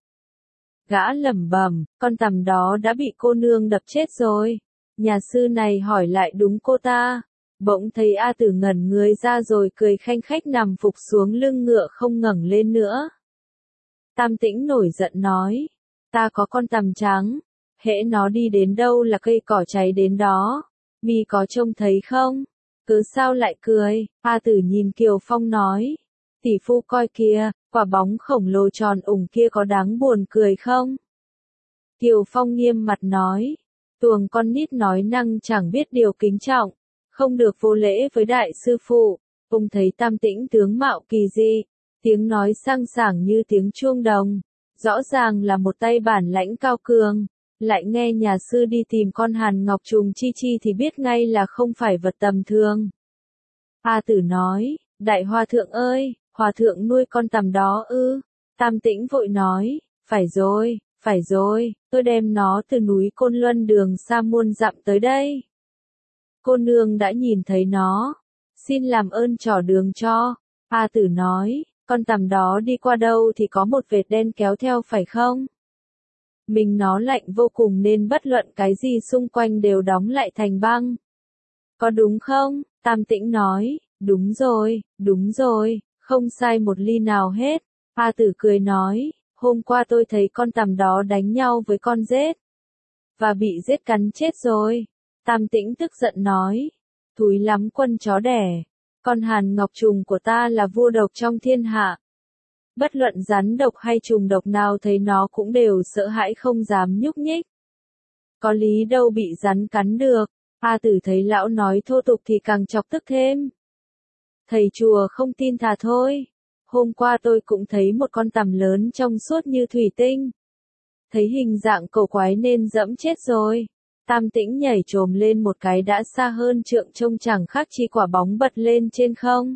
Gã lẩm bẩm, con tằm đó đã bị cô nương đập chết rồi. Nhà sư này hỏi lại đúng cô ta. Bỗng thấy A Tử ngẩn người ra rồi cười khanh khách nằm phục xuống lưng ngựa không ngẩng lên nữa. Tam Tĩnh nổi giận nói, ta có con tằm trắng, hễ nó đi đến đâu là cây cỏ cháy đến đó, mi có trông thấy không? Cứ sao lại cười? A Tử nhìn Kiều Phong nói, tỷ phu coi kìa, quả bóng khổng lồ tròn ủng kia có đáng buồn cười không? Kiều Phong nghiêm mặt nói, tuồng con nít nói năng chẳng biết điều kính trọng, không được vô lễ với đại sư phụ. Ông thấy Tam Tĩnh tướng mạo kỳ dị, tiếng nói sang sảng như tiếng chuông đồng, rõ ràng là một tay bản lãnh cao cường, lại nghe nhà sư đi tìm con Hàn Ngọc Trùng chi chi thì biết ngay là không phải vật tầm thường. A Tử nói, đại hòa thượng ơi, hòa thượng nuôi con tằm đó ư? Tam Tĩnh vội nói, phải rồi, phải rồi, tôi đem nó từ núi Côn Luân đường xa muôn dặm tới đây. Cô nương đã nhìn thấy nó, xin làm ơn trỏ đường cho. A Tử nói, con tằm đó đi qua đâu thì có một vệt đen kéo theo phải không? Mình nó lạnh vô cùng nên bất luận cái gì xung quanh đều đóng lại thành băng. Có đúng không? Tam Tĩnh nói, đúng rồi, đúng rồi, không sai một ly nào hết. A Tử cười nói, hôm qua tôi thấy con tằm đó đánh nhau với con rết, và bị rết cắn chết rồi. Tam Tĩnh tức giận nói, thúi lắm quân chó đẻ, con Hàn Ngọc Trùng của ta là vua độc trong thiên hạ. Bất luận rắn độc hay trùng độc nào thấy nó cũng đều sợ hãi không dám nhúc nhích. Có lý đâu bị rắn cắn được. A Tử thấy lão nói thô tục thì càng chọc tức thêm. Thầy chùa không tin thà thôi. Hôm qua tôi cũng thấy một con tằm lớn trong suốt như thủy tinh. Thấy hình dạng cổ quái nên dẫm chết rồi. Tam Tĩnh nhảy trồm lên một cái đã xa hơn trượng trông chẳng khác chi quả bóng bật lên trên không.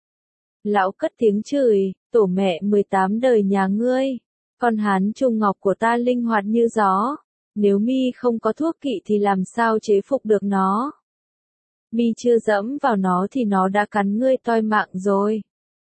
Lão cất tiếng chửi, tổ mẹ mười tám đời nhà ngươi, con Hán Trùng Ngọc của ta linh hoạt như gió, Nếu mi không có thuốc kỵ thì làm sao chế phục được nó? Mi chưa dẫm vào nó thì nó đã cắn ngươi toi mạng rồi.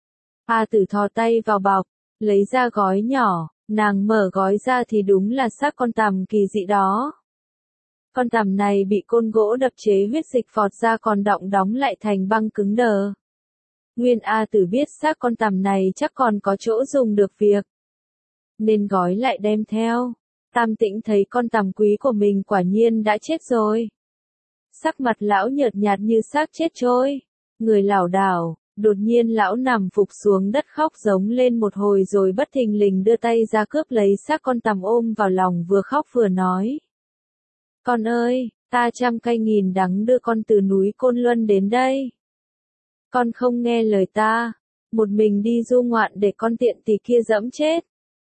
A Tử thò tay vào bọc, lấy ra gói nhỏ, nàng mở gói ra thì đúng là xác con tằm kỳ dị đó. Con tằm này bị côn gỗ đập chế huyết dịch phọt ra còn đọng đóng lại thành băng cứng đờ. Nguyên A Tử biết xác con tằm này chắc còn có chỗ dùng được việc, nên gói lại đem theo. Tam Tĩnh thấy con tằm quý của mình quả nhiên đã chết rồi. Sắc mặt lão nhợt nhạt như xác chết trôi, người lảo đảo, đột nhiên lão nằm phục xuống đất khóc giống lên một hồi rồi bất thình lình đưa tay ra cướp lấy xác con tằm ôm vào lòng vừa khóc vừa nói. Con ơi, ta trăm cây nghìn đắng đưa con từ núi Côn Luân đến đây. Con không nghe lời ta, một mình đi du ngoạn để con tiện tỳ kia dẫm chết.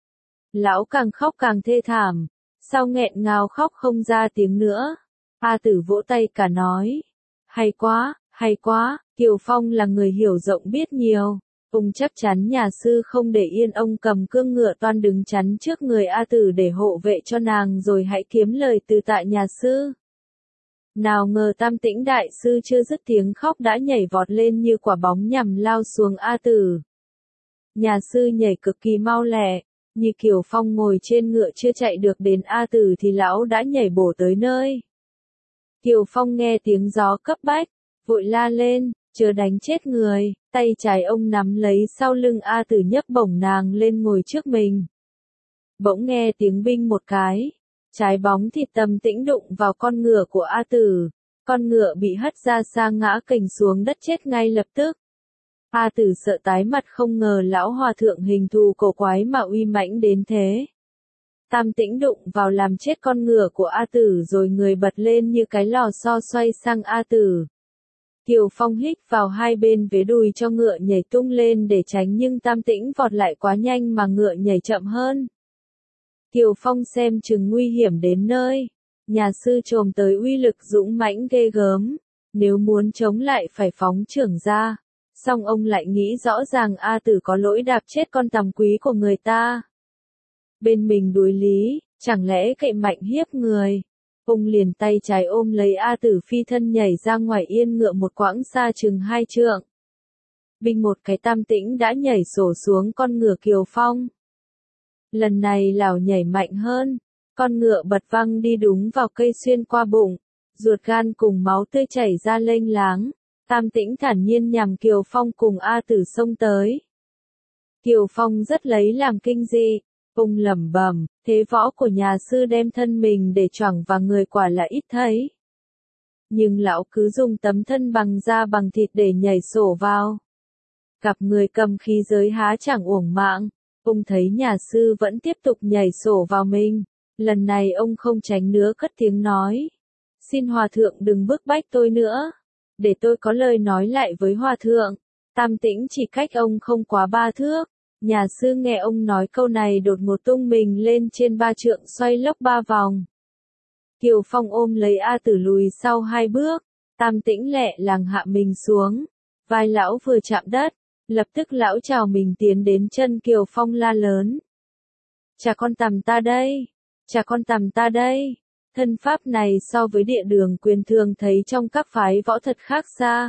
Lão càng khóc càng thê thảm, sau nghẹn ngào khóc không ra tiếng nữa. A Tử vỗ tay cả nói. Hay quá, hay quá, Kiều Phong là người hiểu rộng biết nhiều. Ông chắc chắn nhà sư không để yên ông cầm cương ngựa toan đứng chắn trước người A Tử để hộ vệ cho nàng rồi hãy kiếm lời từ tại nhà sư. Nào ngờ Tam Tĩnh đại sư chưa dứt tiếng khóc đã nhảy vọt lên như quả bóng nhằm lao xuống A Tử. Nhà sư nhảy cực kỳ mau lẹ, như Kiều Phong ngồi trên ngựa chưa chạy được đến A Tử thì lão đã nhảy bổ tới nơi. Kiều Phong nghe tiếng gió cấp bách, vội la lên, chớ đánh chết người, tay trái ông nắm lấy sau lưng A Tử nhấc bổng nàng lên ngồi trước mình. Bỗng nghe tiếng binh một cái, trái bóng thịt Tam Tĩnh đụng vào con ngựa của A Tử, con ngựa bị hất ra xa ngã kềnh xuống đất chết ngay lập tức. A Tử sợ tái mặt không ngờ lão hòa thượng hình thù cổ quái mà uy mãnh đến thế. Tam Tĩnh đụng vào làm chết con ngựa của A Tử rồi người bật lên như cái lò xo xoay sang A Tử. Kiều Phong hít vào hai bên vế đùi cho ngựa nhảy tung lên để tránh nhưng Tam Tĩnh vọt lại quá nhanh mà ngựa nhảy chậm hơn. Kiều Phong xem chừng nguy hiểm đến nơi. Nhà sư trồm tới uy lực dũng mãnh ghê gớm. Nếu muốn chống lại phải phóng chưởng ra. Xong ông lại nghĩ rõ ràng A Tử có lỗi đạp chết con tằm quý của người ta. Bên mình đối lý, chẳng lẽ cậy mạnh hiếp người. Ông liền tay trái ôm lấy A Tử phi thân nhảy ra ngoài yên ngựa một quãng xa chừng hai trượng. Binh một cái Tam Tĩnh đã nhảy sổ xuống con ngựa Kiều Phong. Lần này lão nhảy mạnh hơn, con ngựa bật văng đi đúng vào cây xuyên qua bụng, ruột gan cùng máu tươi chảy ra lênh láng. Tam Tĩnh thản nhiên nhằm Kiều Phong cùng A Tử xông tới. Kiều Phong rất lấy làm kinh dị, ông lẩm bẩm, thế võ của nhà sư đem thân mình để choảng và người quả là ít thấy. Nhưng lão cứ dùng tấm thân bằng da bằng thịt để nhảy sổ vào. Gặp người cầm khí giới há chẳng uổng mạng, ông thấy nhà sư vẫn tiếp tục nhảy sổ vào mình. Lần này ông không tránh nữa cất tiếng nói. Xin hòa thượng đừng bức bách tôi nữa. Để tôi có lời nói lại với hòa thượng. Tam Tĩnh chỉ cách ông không quá ba thước. Nhà sư nghe ông nói câu này đột ngột tung mình lên trên ba trượng xoay lốc ba vòng. Kiều Phong ôm lấy A Tử lùi sau hai bước. Tam Tĩnh lẹ làng hạ mình xuống. Vai lão vừa chạm đất. Lập tức lão chào mình tiến đến chân Kiều Phong la lớn. Chà con tằm ta đây. Chà con tằm ta đây. Thân pháp này so với địa đường quyền thường thấy trong các phái võ thật khác xa.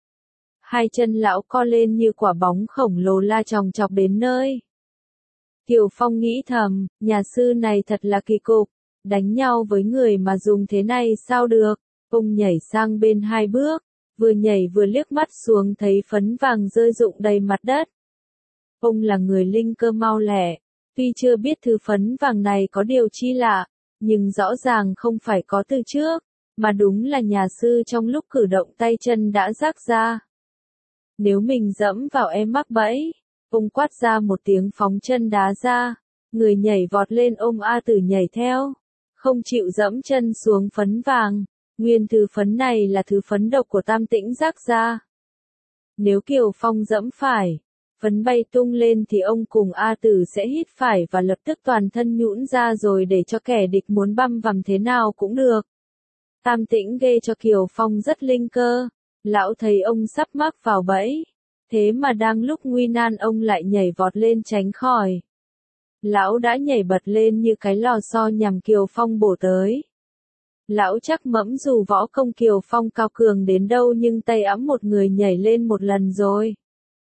Hai chân lão co lên như quả bóng khổng lồ la chòng chọc đến nơi. Kiều Phong nghĩ thầm, nhà sư này thật là kỳ cục, đánh nhau với người mà dùng thế này sao được. Ông nhảy sang bên hai bước, vừa nhảy vừa liếc mắt xuống thấy phấn vàng rơi rụng đầy mặt đất. Ông là người linh cơ mau lẹ, tuy chưa biết thứ phấn vàng này có điều chi lạ, nhưng rõ ràng không phải có từ trước, mà đúng là nhà sư trong lúc cử động tay chân đã rác ra. Nếu mình dẫm vào em mắc bẫy, ông quát ra một tiếng phóng chân đá ra, người nhảy vọt lên ôm A Tử nhảy theo, không chịu dẫm chân xuống phấn vàng, nguyên thứ phấn này là thứ phấn độc của Tam Tĩnh rác ra. Nếu Kiều Phong dẫm phải, phấn bay tung lên thì ông cùng A Tử sẽ hít phải và lập tức toàn thân nhũn ra rồi để cho kẻ địch muốn băm vằm thế nào cũng được. Tam Tĩnh ghê cho Kiều Phong rất linh cơ, lão thấy ông sắp mắc vào bẫy, thế mà đang lúc nguy nan ông lại nhảy vọt lên tránh khỏi. Lão đã nhảy bật lên như cái lò xo nhằm Kiều Phong bổ tới. Lão chắc mẫm dù võ công Kiều Phong cao cường đến đâu nhưng tay ẵm một người nhảy lên một lần rồi.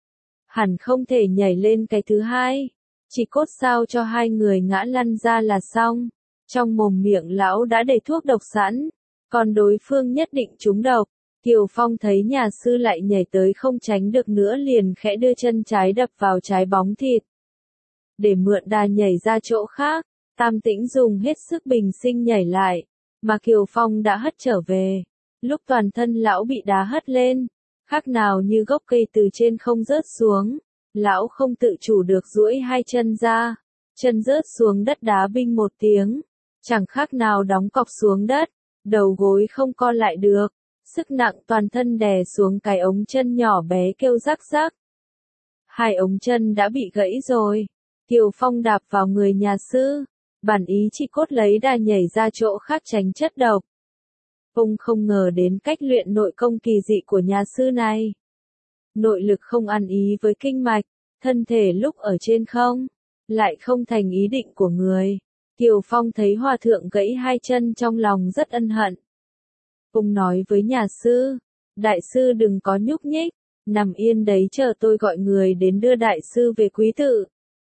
Hẳn không thể nhảy lên cái thứ hai. Chỉ cốt sao cho hai người ngã lăn ra là xong. Trong mồm miệng lão đã đầy thuốc độc sẵn. Còn đối phương nhất định trúng độc. Kiều Phong thấy nhà sư lại nhảy tới không tránh được nữa liền khẽ đưa chân trái đập vào trái bóng thịt. Để mượn đà nhảy ra chỗ khác, Tam Tĩnh dùng hết sức bình sinh nhảy lại, mà Kiều Phong đã hất trở về. Lúc toàn thân lão bị đá hất lên, khác nào như gốc cây từ trên không rớt xuống, lão không tự chủ được duỗi hai chân ra, chân rớt xuống đất đá binh một tiếng, chẳng khác nào đóng cọc xuống đất, đầu gối không co lại được, sức nặng toàn thân đè xuống cái ống chân nhỏ bé kêu rắc rắc. Hai ống chân đã bị gãy rồi. Kiều Phong đạp vào người nhà sư, bản ý chỉ cốt lấy đà nhảy ra chỗ khác tránh chất độc. Ông không ngờ đến cách luyện nội công kỳ dị của nhà sư này. Nội lực không ăn ý với kinh mạch, thân thể lúc ở trên không, lại không thành ý định của người. Kiều Phong thấy hòa thượng gãy hai chân trong lòng rất ân hận. Ông nói với nhà sư, đại sư đừng có nhúc nhích, nằm yên đấy chờ tôi gọi người đến đưa đại sư về quý tự.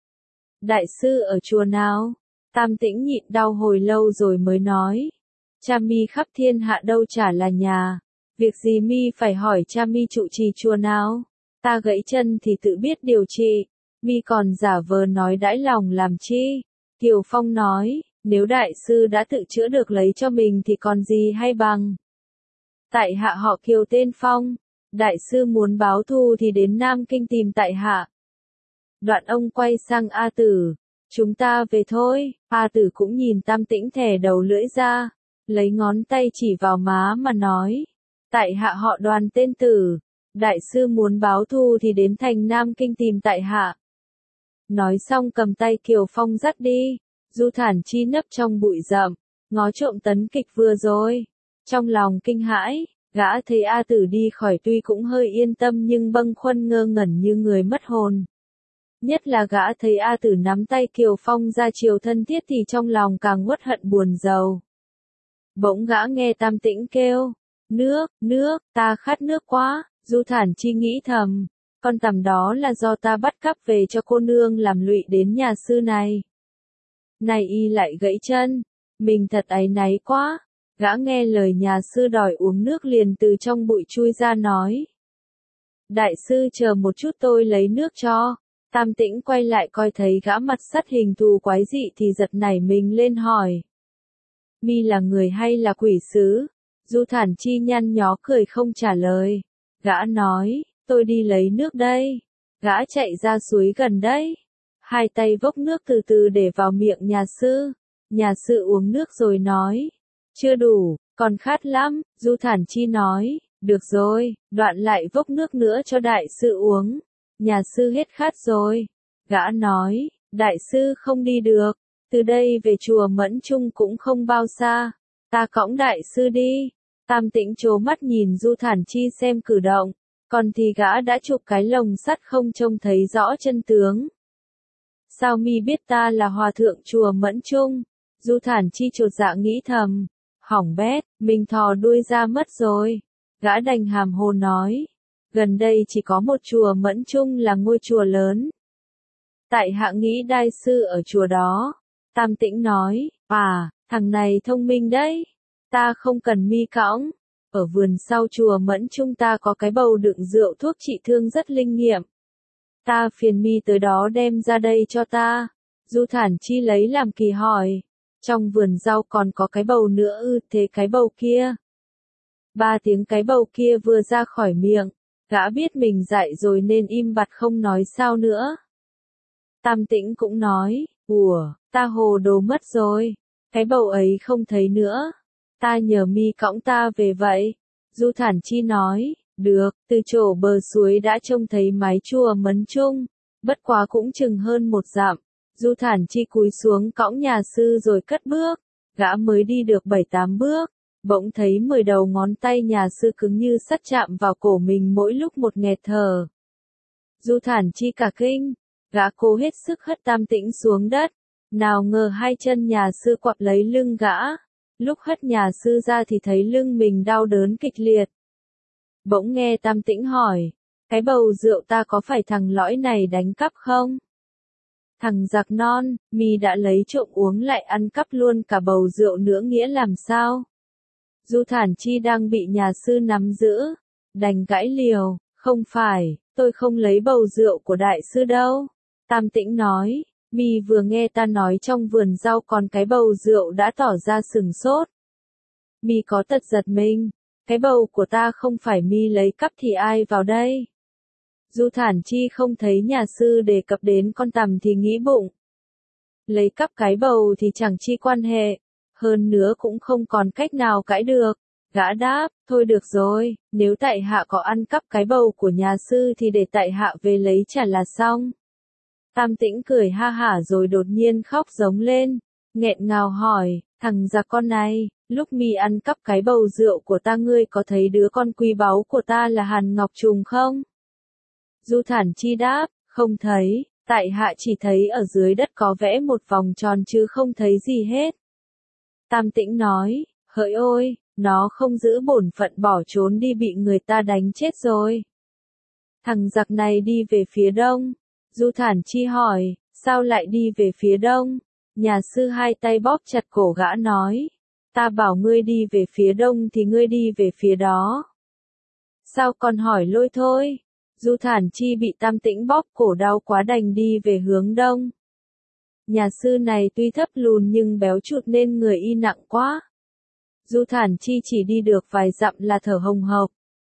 Đại sư ở chùa nào? Tam Tĩnh nhịn đau hồi lâu rồi mới nói. Cha mi khắp thiên hạ đâu chả là nhà. Việc gì mi phải hỏi cha mi trụ trì chùa nào? Ta gãy chân thì tự biết điều trị. Mi còn giả vờ nói đãi lòng làm chi? Kiều Phong nói, nếu đại sư đã tự chữa được lấy cho mình thì còn gì hay bằng. Tại hạ họ Kiều tên Phong. Đại sư muốn báo thù thì đến Nam Kinh tìm tại hạ. Đoạn ông quay sang A Tử. Chúng ta về thôi. A Tử cũng nhìn Tam Tĩnh thè đầu lưỡi ra. Lấy ngón tay chỉ vào má mà nói. Tại hạ họ Đoàn tên Tử. Đại sư muốn báo thù thì đến thành Nam Kinh tìm tại hạ. Nói xong cầm tay Kiều Phong dắt đi. Du Thản Chi nấp trong bụi rậm. Ngó trộm tấn kịch vừa rồi. Trong lòng kinh hãi. Gã thấy A Tử đi khỏi tuy cũng hơi yên tâm nhưng bâng khuâng ngơ ngẩn như người mất hồn. Nhất là gã thấy A Tử nắm tay Kiều Phong ra chiều thân thiết thì trong lòng càng uất hận buồn rầu. Bỗng gã nghe Tam Tĩnh kêu, nước, nước, ta khát nước quá, Du Thản Chi nghĩ thầm, con tằm đó là do ta bắt cắp về cho cô nương làm lụy đến nhà sư này. Này y lại gãy chân, mình thật áy náy quá. Gã nghe lời nhà sư đòi uống nước liền từ trong bụi chui ra nói. Đại sư chờ một chút tôi lấy nước cho. Tam Tĩnh quay lại coi thấy gã mặt sắt hình thù quái dị thì giật nảy mình lên hỏi. Mi là người hay là quỷ sứ? Du Thản Chi nhăn nhó cười không trả lời. Gã nói, tôi đi lấy nước đây. Gã chạy ra suối gần đấy. Hai tay vốc nước từ từ để vào miệng nhà sư. Nhà sư uống nước rồi nói. Chưa đủ, còn khát lắm, Du Thản Chi nói, được rồi, đoạn lại vốc nước nữa cho đại sư uống. Nhà sư hết khát rồi. Gã nói, đại sư không đi được, từ đây về chùa Mẫn Trung cũng không bao xa, ta cõng đại sư đi. Tam Tĩnh trố mắt nhìn Du Thản Chi xem cử động, còn thì gã đã chụp cái lồng sắt không trông thấy rõ chân tướng. Sao mi biết ta là hòa thượng chùa Mẫn Trung? Du Thản Chi chột dạ nghĩ thầm. Hỏng bét, mình thò đuôi ra mất rồi. Gã đành hàm hồ nói. Gần đây chỉ có một chùa Mẫn Trung là ngôi chùa lớn. Tại hạ nghĩ đại sư ở chùa đó. Tam Tĩnh nói, à, thằng này thông minh đấy. Ta không cần mi cõng. Ở vườn sau chùa Mẫn Trung ta có cái bầu đựng rượu thuốc trị thương rất linh nghiệm. Ta phiền mi tới đó đem ra đây cho ta. Du Thản Chi lấy làm kỳ hỏi. Trong vườn rau còn có cái bầu nữa ư, thế cái bầu kia. Ba tiếng cái bầu kia vừa ra khỏi miệng, gã biết mình dại rồi nên im bặt không nói sao nữa. Tam Tĩnh cũng nói, ủa, ta hồ đồ mất rồi, cái bầu ấy không thấy nữa, ta nhờ mi cõng ta về vậy. Du Thản Chi nói, được, từ chỗ bờ suối đã trông thấy mái chùa Mẫn Trung, bất quá cũng chừng hơn một dặm. Du Thản Chi cúi xuống cõng nhà sư rồi cất bước, gã mới đi được bảy tám bước, bỗng thấy mười đầu ngón tay nhà sư cứng như sắt chạm vào cổ mình mỗi lúc một nghẹt thở. Du Thản Chi cả kinh, gã cố hết sức hất Tam Tĩnh xuống đất, Nào ngờ hai chân nhà sư quặp lấy lưng gã, lúc hất nhà sư ra thì thấy lưng mình đau đớn kịch liệt. Bỗng nghe Tam Tĩnh hỏi, cái bầu rượu ta có phải thằng lõi này đánh cắp không? Thằng giặc non, mi đã lấy trộm uống lại ăn cắp luôn cả bầu rượu nữa nghĩa làm sao? Du Thản Chi đang bị nhà sư nắm giữ, đành cãi liều, không phải, tôi không lấy bầu rượu của đại sư đâu. Tam Tĩnh nói, mi vừa nghe ta nói trong vườn rau còn cái bầu rượu đã tỏ ra sừng sốt. Mi có tật giật mình, cái bầu của ta không phải mi lấy cắp thì ai vào đây? Du Thản Chi không thấy nhà sư đề cập đến con tằm thì nghĩ bụng. Lấy cắp cái bầu thì chẳng chi quan hệ, hơn nữa cũng không còn cách nào cãi được. Gã đáp, thôi được rồi, nếu tại hạ có ăn cắp cái bầu của nhà sư thì để tại hạ về lấy trả là xong. Tam Tĩnh cười ha hả rồi đột nhiên khóc giống lên, nghẹn ngào hỏi, thằng già con này, lúc mi ăn cắp cái bầu rượu của ta ngươi có thấy đứa con quý báu của ta là Hàn Ngọc Trùng không? Du Thản Chi đáp, không thấy, tại hạ chỉ thấy ở dưới đất có vẽ một vòng tròn chứ không thấy gì hết. Tam Tĩnh nói, hỡi ôi, nó không giữ bổn phận bỏ trốn đi bị người ta đánh chết rồi. Thằng giặc này đi về phía đông. Du Thản Chi hỏi, sao lại đi về phía đông? Nhà sư hai tay bóp chặt cổ gã nói, ta bảo ngươi đi về phía đông thì ngươi đi về phía đó. Sao còn hỏi lôi thôi? Du Thản Chi bị Tam Tĩnh bóp cổ đau quá đành đi về hướng đông. Nhà sư này tuy thấp lùn nhưng béo trụt nên người y nặng quá. Du Thản Chi chỉ đi được vài dặm là thở hồng hộc.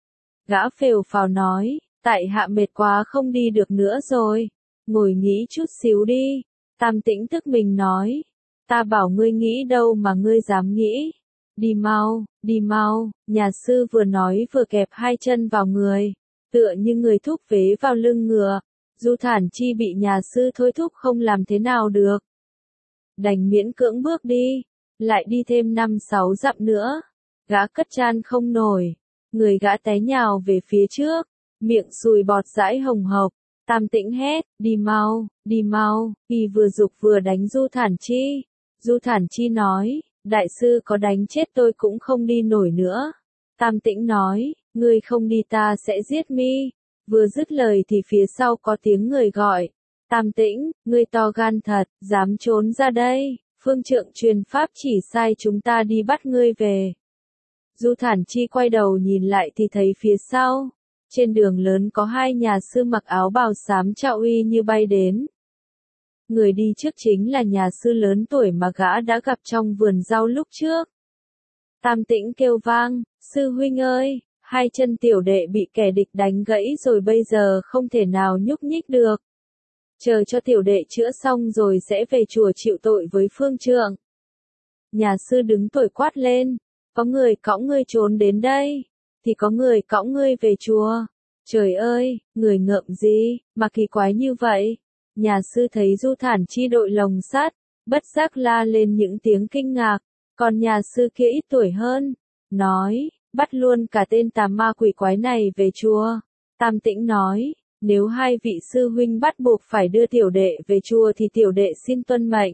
Gã phều phào nói, tại hạ mệt quá không đi được nữa rồi, ngồi nghỉ chút xíu đi. Tam Tĩnh tức mình nói, ta bảo ngươi nghĩ đâu mà ngươi dám nghĩ. Đi mau, đi mau, nhà sư vừa nói vừa kẹp hai chân vào người, tựa như người thúc vế vào lưng ngựa. Du Thản Chi bị nhà sư thôi thúc không làm thế nào được. Đành miễn cưỡng bước đi, lại đi thêm năm sáu dặm nữa. Gã cất chan không nổi, người gã té nhào về phía trước, miệng sùi bọt dãi hồng hộc. Tam Tĩnh hét, đi mau, đi mau, y vừa dục vừa đánh Du Thản Chi. Du Thản Chi nói, đại sư có đánh chết tôi cũng không đi nổi nữa. Tam Tĩnh nói, ngươi không đi ta sẽ giết mi. Vừa dứt lời thì phía sau có tiếng người gọi. Tam Tĩnh, ngươi to gan thật, dám trốn ra đây, phương trượng truyền pháp chỉ sai chúng ta đi bắt ngươi về. Du Thản Chi quay đầu nhìn lại thì thấy phía sau, trên đường lớn có hai nhà sư mặc áo bào xám trạo uy như bay đến. Người đi trước chính là nhà sư lớn tuổi mà gã đã gặp trong vườn rau lúc trước. Tam Tĩnh kêu vang, sư huynh ơi, hai chân tiểu đệ bị kẻ địch đánh gãy rồi bây giờ không thể nào nhúc nhích được. Chờ cho tiểu đệ chữa xong rồi sẽ về chùa chịu tội với phương trượng. Nhà sư đứng tuổi quát lên, có người cõng ngươi trốn đến đây, thì có người cõng ngươi về chùa. Trời ơi, người ngợm gì, mà kỳ quái như vậy. Nhà sư thấy Du Thản Chi đội lồng sắt, bất giác la lên những tiếng kinh ngạc, còn nhà sư kia ít tuổi hơn, nói, bắt luôn cả tên tà ma quỷ quái này về chùa. Tam Tĩnh nói, nếu hai vị sư huynh bắt buộc phải đưa tiểu đệ về chùa thì tiểu đệ xin tuân mệnh.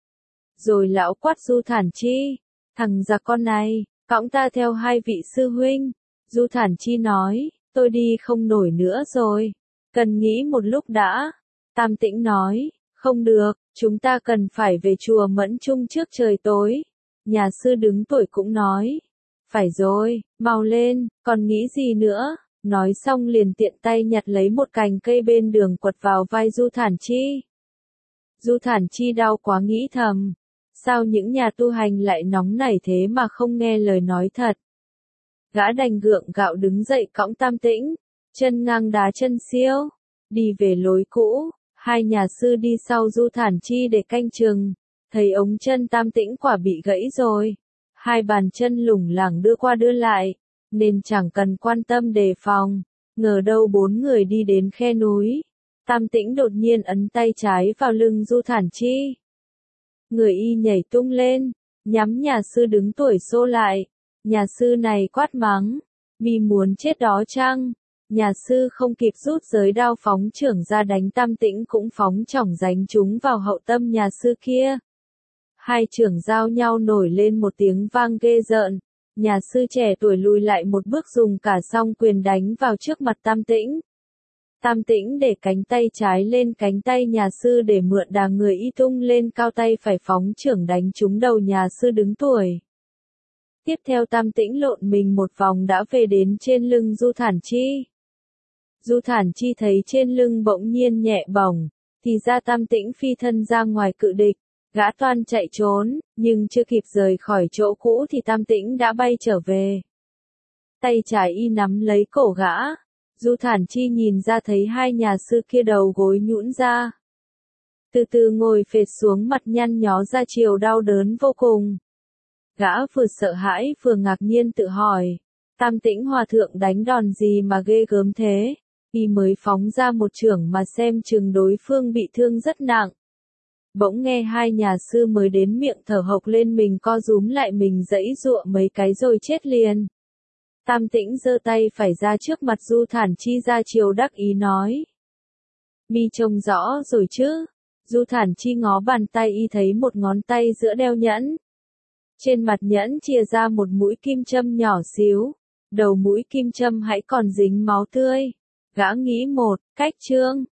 Rồi lão quát Du Thản Chi, thằng già con này, cõng ta theo hai vị sư huynh. Du Thản Chi nói, tôi đi không nổi nữa rồi, cần nghĩ một lúc đã. Tam Tĩnh nói, không được, chúng ta cần phải về chùa Mẫn Trung trước trời tối. Nhà sư đứng tuổi cũng nói, phải rồi, mau lên, còn nghĩ gì nữa. Nói xong liền tiện tay nhặt lấy một cành cây bên đường quật vào vai Du Thản Chi. Du Thản Chi đau quá nghĩ thầm, sao những nhà tu hành lại nóng nảy thế mà không nghe lời nói thật. Gã đành gượng gạo đứng dậy cõng Tam Tĩnh, chân ngang đá chân siêu, đi về lối cũ. Hai nhà sư đi sau Du Thản Chi để canh chừng, thấy ống chân Tam Tĩnh quả bị gãy rồi. Hai bàn chân lủng lẳng đưa qua đưa lại, nên chẳng cần quan tâm đề phòng. Ngờ đâu bốn người đi đến khe núi. Tam Tĩnh đột nhiên ấn tay trái vào lưng Du Thản Chi. Người y nhảy tung lên, nhắm nhà sư đứng tuổi xô lại. Nhà sư này quát mắng, mi muốn chết đó chăng? Nhà sư không kịp rút giới đao phóng chưởng ra đánh Tam Tĩnh cũng phóng chỏng đánh chúng vào hậu tâm nhà sư kia. Hai chưởng giao nhau nổi lên một tiếng vang ghê rợn. Nhà sư trẻ tuổi lùi lại một bước dùng cả song quyền đánh vào trước mặt Tam Tĩnh. Tam Tĩnh để cánh tay trái lên cánh tay nhà sư để mượn đà người y tung lên cao tay phải phóng chưởng đánh trúng đầu nhà sư đứng tuổi. Tiếp theo Tam Tĩnh lộn mình một vòng đã về đến trên lưng Du Thản Chi. Du Thản Chi thấy trên lưng bỗng nhiên nhẹ bỏng, thì ra Tam Tĩnh phi thân ra ngoài cự địch. Gã toan chạy trốn, nhưng chưa kịp rời khỏi chỗ cũ thì Tam Tĩnh đã bay trở về. Tay trái y nắm lấy cổ gã. Du Thản Chi nhìn ra thấy hai nhà sư kia đầu gối nhũn ra. Từ từ ngồi phệt xuống mặt nhăn nhó ra chiều đau đớn vô cùng. Gã vừa sợ hãi vừa ngạc nhiên tự hỏi. Tam Tĩnh hòa thượng đánh đòn gì mà ghê gớm thế? Y mới phóng ra một chưởng mà xem chừng đối phương bị thương rất nặng. Bỗng nghe hai nhà sư mới đến miệng thở hộc lên mình co rúm lại mình giãy giụa mấy cái rồi chết liền. Tam Tĩnh giơ tay phải ra trước mặt Du Thản Chi ra chiều đắc ý nói. Mi trông rõ rồi chứ? Du Thản Chi ngó bàn tay y thấy một ngón tay giữa đeo nhẫn. Trên mặt nhẫn chìa ra một mũi kim châm nhỏ xíu. Đầu mũi kim châm hãy còn dính máu tươi. Gã nghĩ một cách trương.